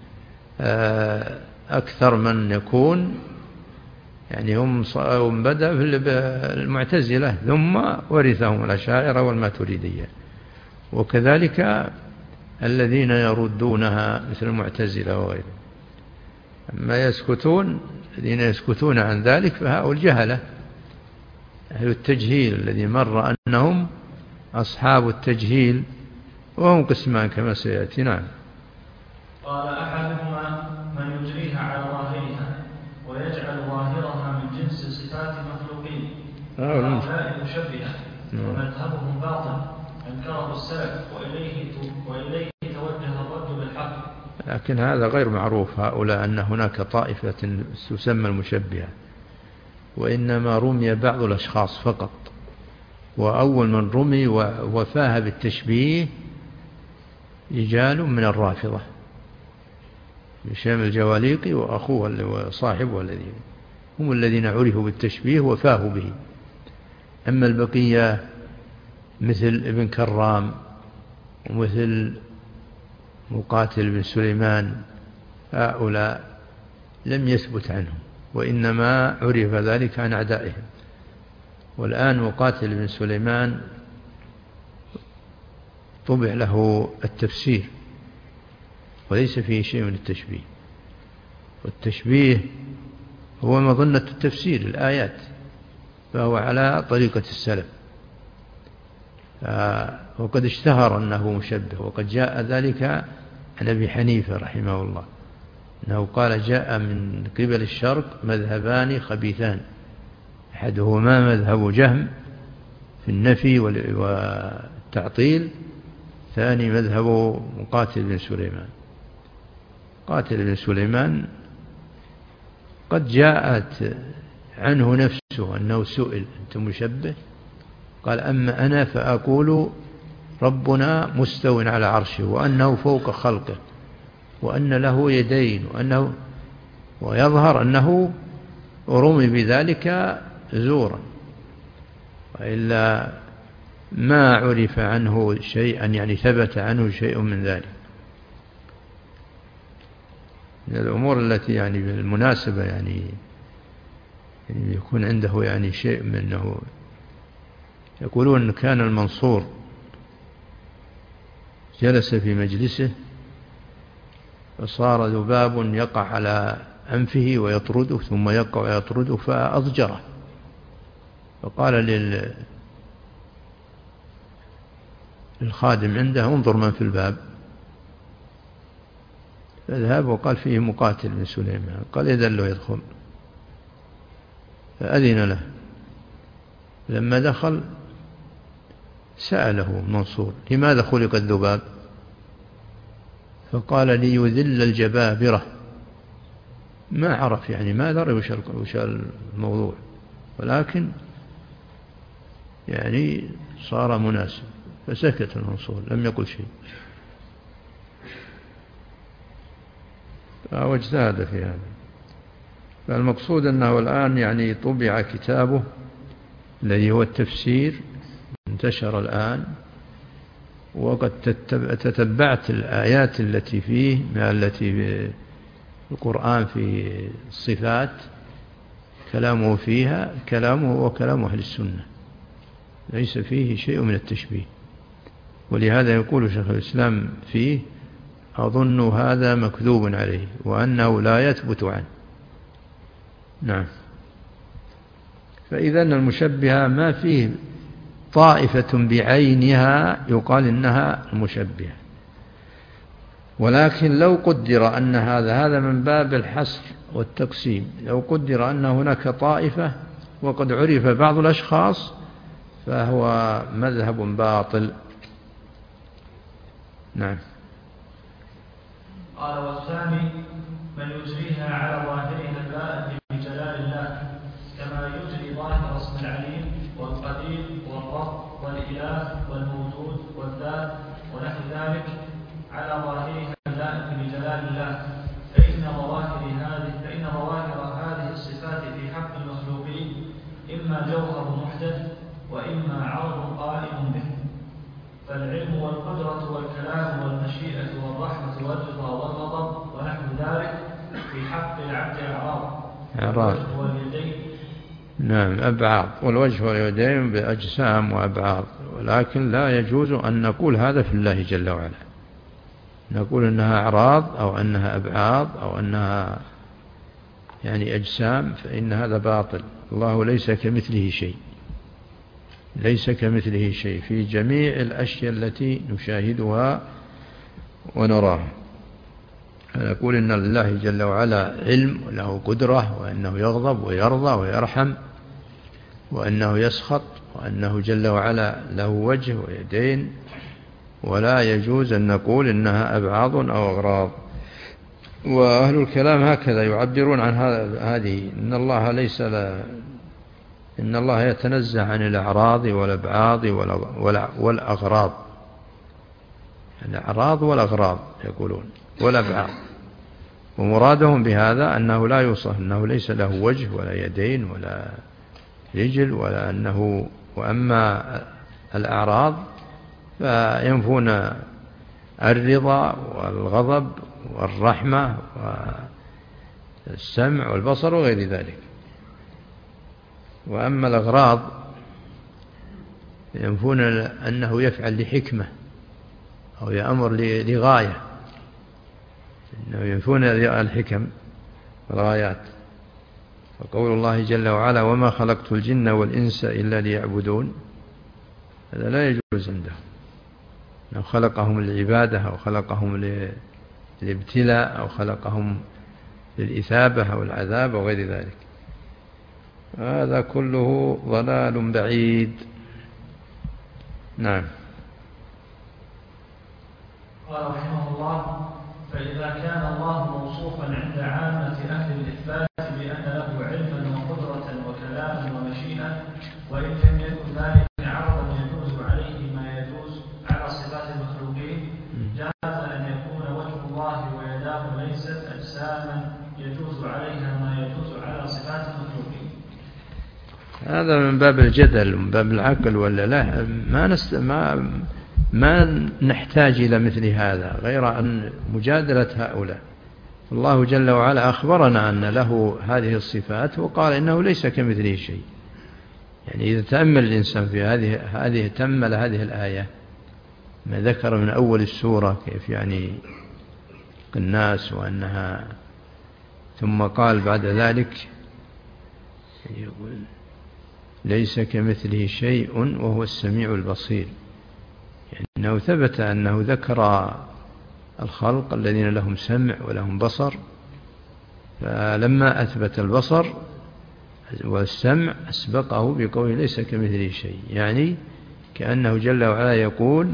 أكثر من يكون، يعني هم بدأ في المعتزلة ثم ورثهم الأشاعرة والماتريدية، وكذلك الذين يردونها مثل المعتزلة وغيرهم. أما الذين يسكتون عن ذلك فهؤلاء الجهلة أهل التجهيل الذي مر أنهم أصحاب التجهيل، وهم قسمان كما سيأتي. نعم. قال أحدهما من يجريها على ظاهرها ويجعل ظاهرها من جنس صفات المخلوقين، هؤلاء المشبهة ومذهبهم باطل أنكره السلف وإليه توجه الرد بالحق. لكن هذا غير معروف هؤلاء أن هناك طائفة تسمى المشبهة، وإنما رمي بعض الأشخاص فقط، وأول من رمي وفاه بالتشبيه رجال من الرافضة، هشام الجواليقي وأخوه وصاحبه الذين هم الذين عرفوا بالتشبيه وفاهوا به. أما البقية مثل ابن كرام ومثل مقاتل بن سليمان، هؤلاء لم يثبت عنهم، وإنما عرف ذلك عن أعدائهم. والآن مقاتل بن سليمان طبع له التفسير وليس فيه شيء من التشبيه، والتشبيه هو مظنة التفسير الآيات، فهو على طريقة السلف، وقد اشتهر أنه مشبه. وقد جاء ذلك عن أبي حنيفة رحمه الله أنه قال: جاء من قبل الشرق مذهبان خبيثان، أحدهما مذهب جهم في النفي والتعطيل، ثاني مذهب مقاتل بن سليمان. قاتل بن سليمان قد جاءت عنه نفسه أنه سئل: أنت مشبه؟ قال: أما أنا فأقول ربنا مستو على عرشه، وأنه فوق خلقه، وأن له يدين، ويظهر أنه رمي بذلك زورا، وإلا ما عرف عنه شيئا، يعني ثبت عنه شيء من ذلك. من الأمور التي يعني بالمناسبة يعني يكون عنده يعني شيء منه. يقولون كان المنصور جلس في مجلسه فصار ذباب يقع على أنفه ويطرده، ثم يقع ويطرده فأضجره، فقال للخادم عنده: انظر من في الباب. فذهب وقال: فيه مقاتل بن سليمان. قال: إذن له يدخل. فأذن له. لما دخل سأله منصور: لماذا خلق الذباب؟ فقال: ليذل الجبابرة. ما عرف يعني ما دري وش الموضوع، ولكن يعني صار مناسب، فسكت المنصور لم يقل شيء، واجتهد في هذا. فالمقصود أنه الآن يعني طبع كتابه الذي هو التفسير، انتشر الآن، وقد تتبعت الآيات التي فيه، ما التي في القرآن في الصفات كلامه فيها كلامه وكلام أهل السنة، ليس فيه شيء من التشبيه. ولهذا يقول شيخ الإسلام فيه: أظن هذا مكذوب عليه وأنه لا يثبت عنه. نعم. فإذن المشبهة ما فيه طائفة بعينها يقال إنها المشبهة، ولكن لو قدر أن هذا من باب الحصر والتقسيم، لو قدر أن هناك طائفة وقد عرف بعض الأشخاص فهو مذهب باطل. نعم. قال: والثاني من يجريها على ظاهرها اللائق بجلال الله، كما يجري ظاهر اسم العليم والقدير والرب والإله والموجود والذات ونحو ذلك على ظاهرها اللائق بجلال الله، فإن ظواهر هذه الصفات في حق المخلوقين إما جوهر محدث وإما عرض قائم به. فالعلم والقدرة والكلام والمشيئة والرحمة والرضا والغضب ونحو ذلك في حق العبد أعراض واليدين. نعم، أبعاض، والوجه واليدين بأجسام وأبعاض، ولكن لا يجوز أن نقول هذا في الله جل وعلا، نقول أنها أعراض أو أنها أبعاض أو أنها يعني أجسام، فإن هذا باطل. الله ليس كمثله شيء، ليس كمثله شيء في جميع الأشياء التي نشاهدها ونراها. نقول إن لله جل وعلا علم وله قدرة، وأنه يغضب ويرضى ويرحم، وأنه يسخط، وأنه جل وعلا له وجه ويدين، ولا يجوز أن نقول إنها أبعاض أو أغراض. وأهل الكلام هكذا يعبرون عن هذه: إن الله يتنزه عن الأعراض والأبعاض والأغراض، الأعراض والأغراض يقولون والأبعاض، ومرادهم بهذا أنه لا يوصف، أنه ليس له وجه ولا يدين ولا رجل ولا أنه. وأما الأعراض فينفون الرضا والغضب والرحمة والسمع والبصر وغير ذلك. وأما الأغراض ينفون أنه يفعل لحكمة أو يأمر لغاية، إنه ينفون الحكم والغايات. وقول الله جل وعلا وما خلقت الجن والإنس إلا ليعبدون، هذا لا يجوز عندهم، أنه خلقهم للعبادة أو خلقهم للابتلاء أو خلقهم للإثابة أو العذاب أو غير ذلك. هذا كله ضلال بعيد. نعم. قال رحمه الله فإذا كان الله موصوفا عند عامة أهل الإثبات بأن له علما وقدرة وكلاما ومشيئة، وإن لم يكن ذلك عرضا يجوز عليه ما يجوز على صفات المخلوقين، جاز أن يكون وجه الله ويداه ليست أجساما يجوز عليها ما يجوز على صفات المخلوقين. هذا من باب الجدل، من باب العقل ولا لا؟ ما نحتاج إلى مثل هذا غير أن مجادلة هؤلاء. الله جل وعلا أخبرنا أن له هذه الصفات وقال إنه ليس كمثله شيء. يعني إذا تأمل الإنسان في تأمل هذه الآية ما ذكر من أول السورة كيف يعني الناس وأنها، ثم قال بعد ذلك ليس كمثله شيء وهو السميع البصير، يعني أنه ثبت أنه ذكر الخلق الذين لهم سمع ولهم بصر، فلما أثبت البصر والسمع أسبقه بقوله ليس كمثله شيء، يعني كأنه جل وعلا يقول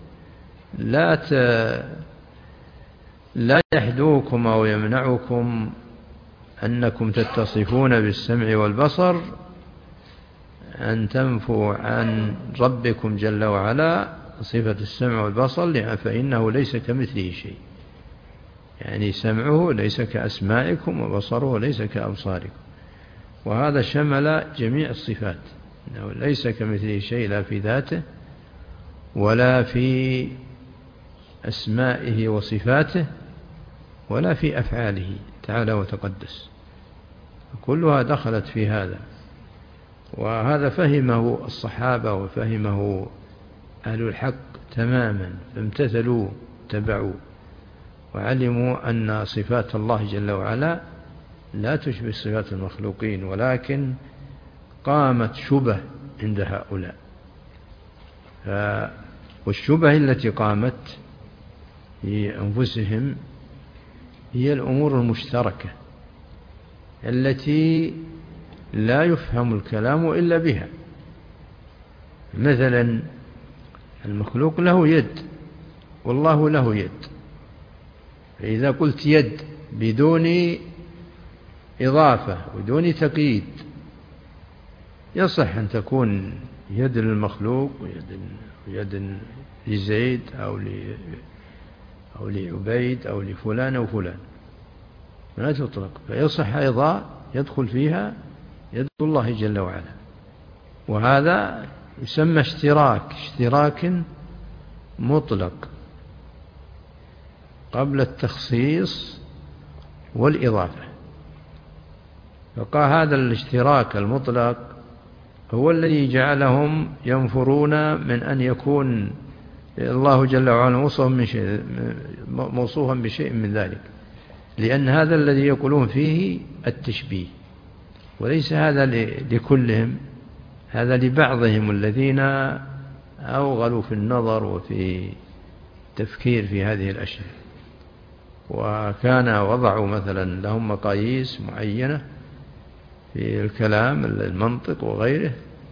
لا يحدوكم أو يمنعكم أنكم تتصفون بالسمع والبصر أن تنفوا عن ربكم جل وعلا صفة السمع والبصر، فإنه ليس كمثله شيء. يعني سمعه ليس كأسماعكم وبصره ليس كأبصاركم، وهذا شمل جميع الصفات، إنه ليس كمثله شيء لا في ذاته ولا في أسمائه وصفاته ولا في أفعاله تعالى وتقدس، كلها دخلت في هذا. وهذا فهمه الصحابة وفهمه أهل الحق تماما، فامتثلوا تبعوا وعلموا أن صفات الله جل وعلا لا تشبه صفات المخلوقين، ولكن قامت شبه عند هؤلاء. والشبه التي قامت في أنفسهم هي الأمور المشتركة التي لا يفهم الكلام إلا بها. مثلا المخلوق له يد والله له يد، فإذا قلت يد بدون إضافة ودون تقييد يصح أن تكون يد للمخلوق ويد لزيد أو لعبيد أو لفلان أو فلان، لا تطلق، فيصح أيضا يدخل فيها يد الله جل وعلا. وهذا يسمى اشتراك مطلق قبل التخصيص والإضافة. فقال هذا الاشتراك المطلق هو الذي جعلهم ينفرون من أن يكون الله جل وعلا موصوفا بشيء من ذلك، لأن هذا الذي يقولون فيه التشبيه، وليس هذا لكلهم، هذا لبعضهم الذين أوغلوا في النظر وفي التفكير في هذه الأشياء، وكان وضعوا مثلا لهم مقاييس معينة في الكلام المنطق وغيره،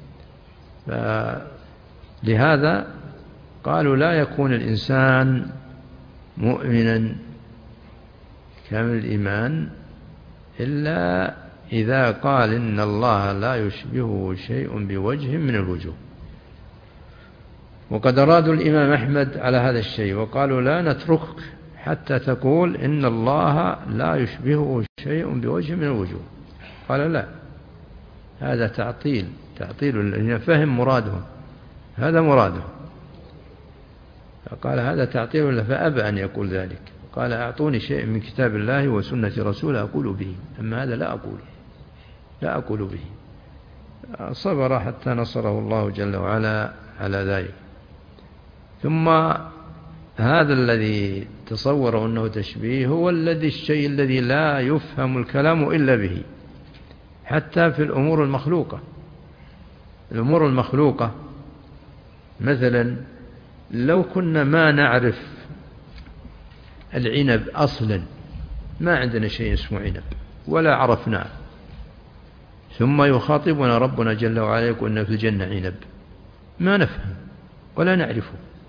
فلهذا قالوا لا يكون الإنسان مؤمنا كامل الإيمان إلا إذا قال إن الله لا يشبهه شيء بوجه من الوجوه. وقد أرادوا الإمام أحمد على هذا الشيء وقالوا لا نتركك حتى تقول إن الله لا يشبهه شيء بوجه من الوجوه. قال لا، هذا تعطيل الذين فهم مرادهم، هذا مرادهم. فقال هذا تعطيل له، فأبى أن يقول ذلك، قال أعطوني شيء من كتاب الله وسنة رسوله أقول به، أما هذا لا أقول به. صبر حتى نصره الله جل وعلا على ذلك. ثم هذا الذي تصور أنه تشبيه هو الشيء الذي لا يفهم الكلام إلا به، حتى في الأمور المخلوقة. مثلا لو كنا ما نعرف العنب أصلا، ما عندنا شيء اسمه عنب ولا عرفناه، ثم يخاطبنا ربنا جل وعلا يقول إن في الجنة عنب، ما نفهم ولا نعرفه.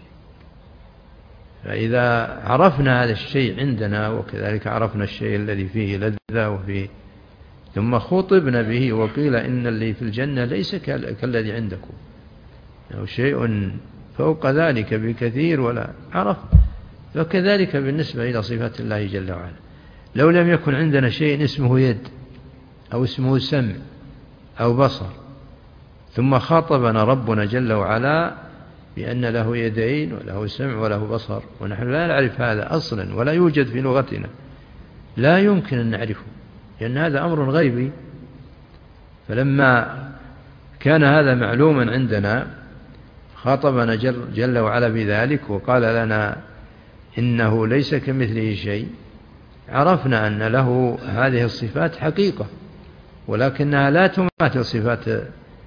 فإذا عرفنا هذا الشيء عندنا، وكذلك عرفنا الشيء الذي فيه لذة وفيه، ثم خطبنا به وقيل إن اللي في الجنة ليس كالذي عندكم، أو شيء فوق ذلك بكثير ولا عرف. فكذلك بالنسبة إلى صفات الله جل وعلا، لو لم يكن عندنا شيء اسمه يد أو اسمه سمع أو بصر، ثم خاطبنا ربنا جل وعلا بأن له يدين وله سمع وله بصر، ونحن لا نعرف هذا أصلا ولا يوجد في لغتنا، لا يمكن أن نعرفه، لأن هذا أمر غيبي. فلما كان هذا معلوما عندنا خاطبنا جل وعلا بذلك وقال لنا إنه ليس كمثله شيء، عرفنا أن له هذه الصفات حقيقة، ولكنها لا تماثل صفات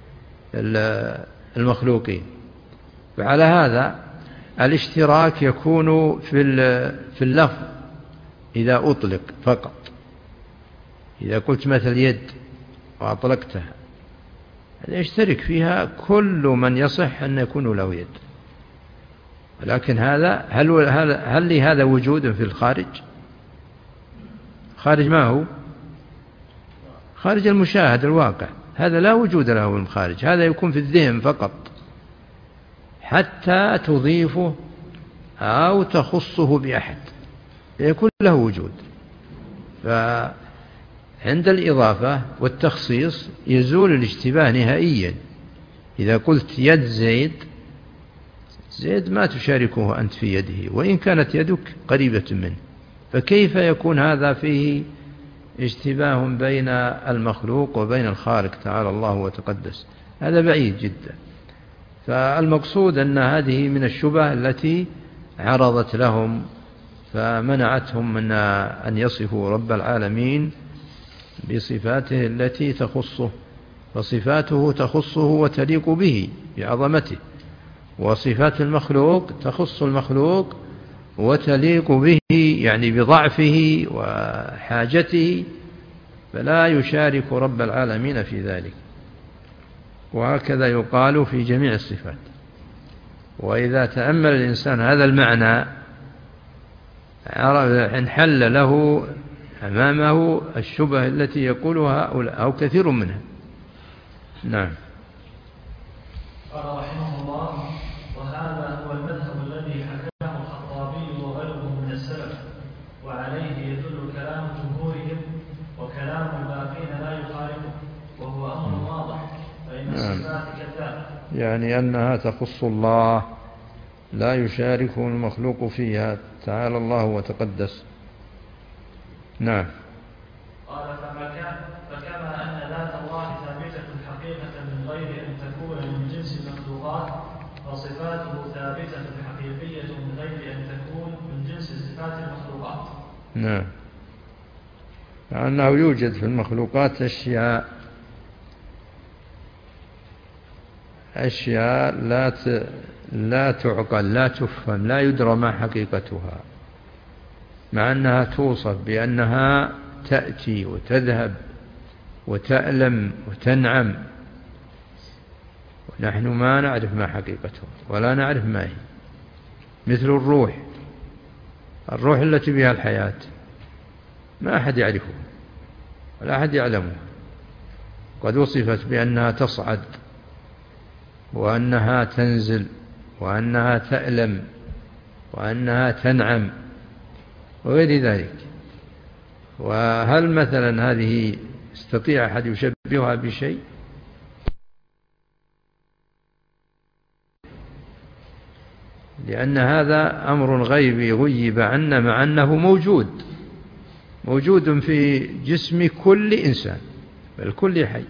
المخلوقين. وعلى هذا الاشتراك يكون في اللفظ إذا أطلق فقط. إذا قلت مثل يد وأطلقتها، يشترك فيها كل من يصح أن يكون له يد، ولكن هل لهذا وجود في الخارج؟ خارج ما هو؟ خارج المشاهد الواقع، هذا لا وجود له في الخارج، هذا يكون في الذهن فقط، حتى تضيفه أو تخصه بأحد يكون له وجود. فعند الإضافة والتخصيص يزول الاشتباه نهائيا. إذا قلت يد زيد ما تشاركه أنت في يده، وإن كانت يدك قريبة منه، فكيف يكون هذا فيه اشتباه بين المخلوق وبين الخالق تعالى الله وتقدس؟ هذا بعيد جدا. فالمقصود أن هذه من الشبه التي عرضت لهم، فمنعتهم من أن يصفوا رب العالمين بصفاته التي تخصه، فصفاته تخصه وتليق به بعظمته، وصفات المخلوق تخص المخلوق وتليق به يعني بضعفه وحاجته، فلا يشارك رب العالمين في ذلك. وهكذا يقال في جميع الصفات. وإذا تأمل الإنسان هذا المعنى انحل له أمامه الشبه التي يقولها هؤلاء أو كثير منها. نعم. قال رحمه الله: وهذا هو المذهب الذي حكاه الخطابي وغيره من السلف، وعليه يدل كلام جمهورهم، وكلام الباقين لا يخالفه، وهو أمر واضح، فإن الصفات كذاب، يعني أنها تخص الله لا يشاركه المخلوق فيها تعالى الله وتقدس. نعم. قال: فكما أن ذات الله ثابتة حقيقة من غير أن تكون من جنس المخلوقات، فصفاته ثابتة حقيقية من غير أن تكون من جنس صفات المخلوقات. نعم. مع أنه يوجد في المخلوقات أشياء لا تعقل لا تفهم لا يدرى ما حقيقتها، مع أنها توصف بأنها تأتي وتذهب وتألم وتنعم، ونحن ما نعرف ما حقيقتها ولا نعرف ما هي. مثل الروح التي بها الحياة ما أحد يعرفها ولا أحد يعلمها، قد وصفت بأنها تصعد وأنها تنزل وأنها تألم وأنها تنعم وغير ذلك. وهل مثلا هذه استطيع أحد يشبهها بشيء؟ لأن هذا أمر غيبي غيب عنا مع أنه موجود في جسم كل إنسان بل كل حي.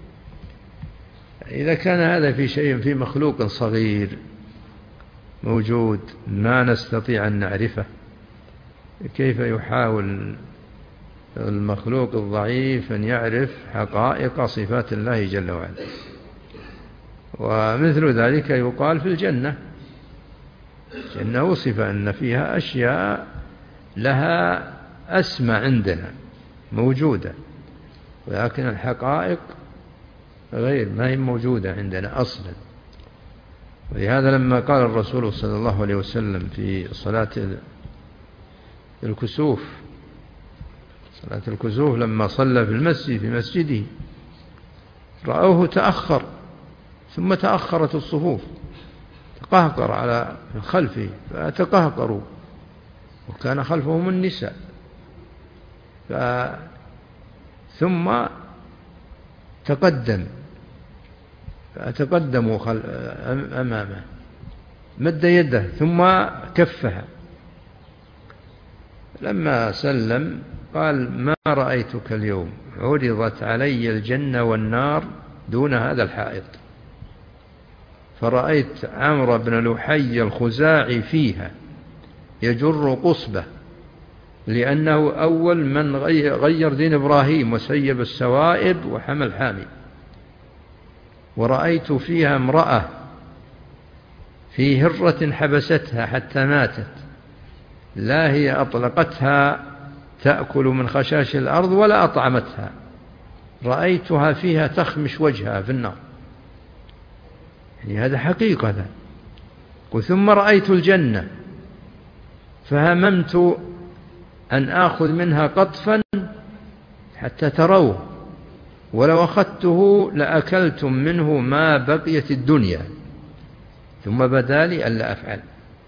إذا كان هذا في شيء في مخلوق صغير موجود ما نستطيع أن نعرفه، كيف يحاول المخلوق الضعيف أن يعرف حقائق صفات الله جل وعلا؟ ومثل ذلك يقال في الجنة وصف أن فيها أشياء لها أسمى عندنا موجودة، ولكن الحقائق غير ما هي موجودة عندنا أصلا. ولهذا لما قال الرسول صلى الله عليه وسلم في صلاة الكسوف لما صلى في المسجد في مسجده رأوه تأخر، ثم تأخرت الصفوف، تقهقر على خلفه فتقهقروا، وكان خلفهم النساء، ثم فتقدموا أمامه، مد يده ثم كفها. لما سلم قال: ما رأيتك اليوم عرضت علي الجنة والنار دون هذا الحائط، فرأيت عمرو بن لحي الخزاعي فيها يجر قصبه، لأنه أول من غير دين إبراهيم وسيب السوائب وحمى الحامي. ورأيت فيها امرأة في هرة حبستها حتى ماتت، لا هي أطلقتها تأكل من خشاش الأرض ولا أطعمتها، رأيتها فيها تخمش وجهها في النار. يعني هذا حقيقة. ثم رأيت الجنة فهممت أن آخذ منها قطفا حتى تروه، ولو أخذته لأكلتم منه ما بقيت الدنيا، ثم بدا لي ألا أفعل.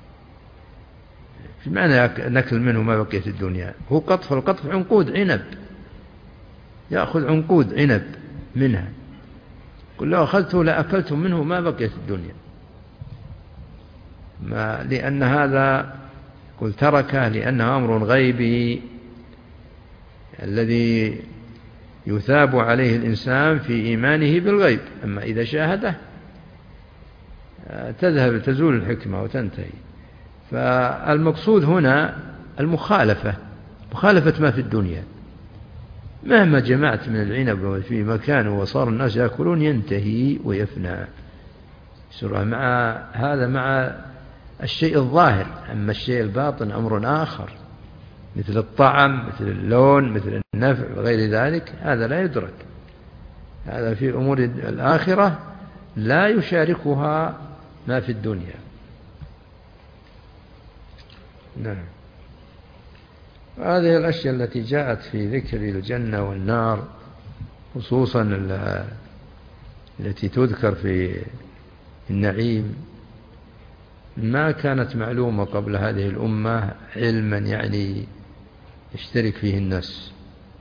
في معنى نأكل منه ما بقيت الدنيا؟ هو القطف عنقود عنب، يأخذ عنقود عنب منها، قل لو أخذته لأكلتم منه ما بقيت الدنيا. لأن هذا قل تركه لأنه أمر غيبي الذي يثاب عليه الإنسان في إيمانه بالغيب. أما إذا شاهده تزول الحكمة وتنتهي. فالمقصود هنا مخالفة ما في الدنيا. مهما جمعت من العنب في مكانه وصار الناس يأكلون ينتهي ويفنى. مع الشيء الظاهر. أما الشيء الباطن أمر آخر، مثل الطعم، مثل اللون، مثل النفع وغير ذلك، هذا لا يدرك. هذا في أمور الآخرة لا يشاركها ما في الدنيا. نعم. هذه الأشياء التي جاءت في ذكر الجنة والنار، خصوصا التي تذكر في النعيم، ما كانت معلومة قبل هذه الأمة علما يعني يشترك فيه الناس،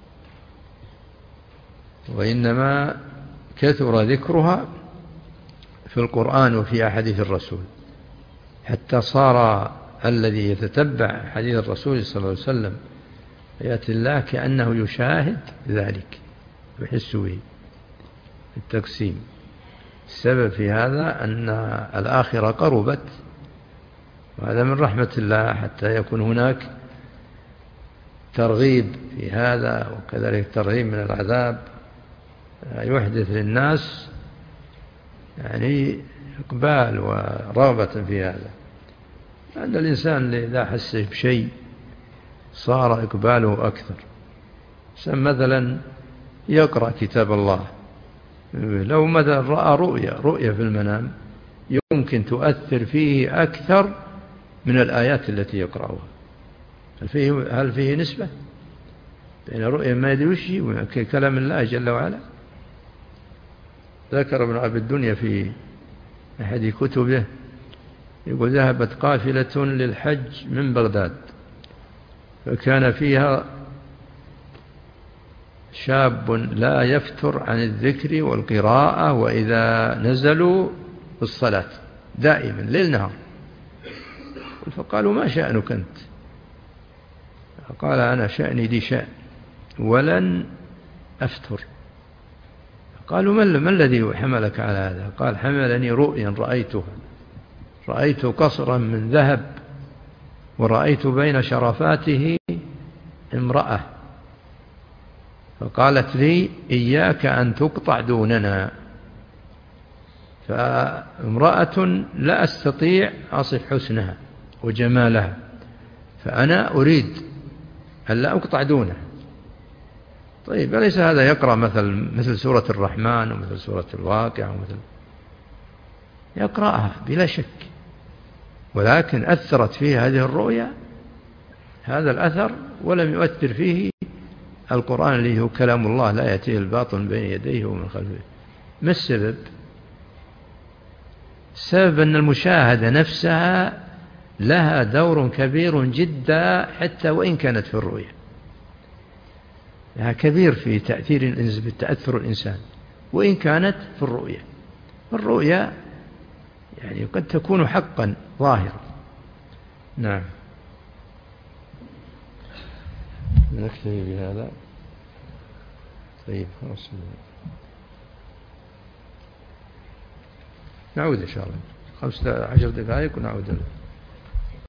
وإنما كثر ذكرها في القرآن وفي أحاديث الرسول، حتى صار الذي يتتبع حديث الرسول صلى الله عليه وسلم يأتي الله كأنه يشاهد ذلك ويحس به التقسيم. السبب في هذا أن الآخرة قربت، وهذا من رحمة الله، حتى يكون هناك ترغيب في هذا، وكذلك ترغيب من العذاب يحدث للناس يعني إقبال ورغبة في هذا. أن الإنسان إذا حس بشيء صار إقباله أكثر. مثلا يقرأ كتاب الله، لو مثلا رأى رؤية في المنام يمكن تؤثر فيه أكثر من الآيات التي يقرأها. هل فيه نسبة بين رؤية ما يدري وشي وكلام الله جل وعلا؟ ذكر ابن أبي الدنيا في أحد كتبه، يقول: ذهبت قافلة للحج من بغداد، فكان فيها شاب لا يفتر عن الذكر والقراءة، وإذا نزلوا في الصلاة دائما ليل نهار. فقالوا ما شأنك أنت؟ قال أنا شأني دي شأن ولن أفتر. قالوا ما الذي حملك على هذا؟ قال حملني رؤيا رأيتها، رأيت قصرا من ذهب ورأيت بين شرفاته امرأة، فقالت لي إياك أن تقطع دوننا، فامرأة لا أستطيع أصف حسنها وجمالها، فأنا أريد أن لا أقطع دونها. طيب أليس هذا يقرأ مثل سورة الرحمن ومثل سورة الواقع يقرأها بلا شك، ولكن أثرت فيه هذه الرؤيا هذا الأثر، ولم يؤثر فيه القرآن الذي هو كلام الله لا يأتيه الباطل بين يديه ومن خلفه. ما السبب؟ السبب أن المشاهدة نفسها لها دور كبير جدا حتى وإن كانت في الرؤيا، لها كبير في تأثر الإنسان وإن كانت في الرؤيا. الرؤيا يعني قد تكون حقا ظاهرا. نعم، نكتفي بهذا. طيب نعود إن شاء الله 15 دقائق ونعود.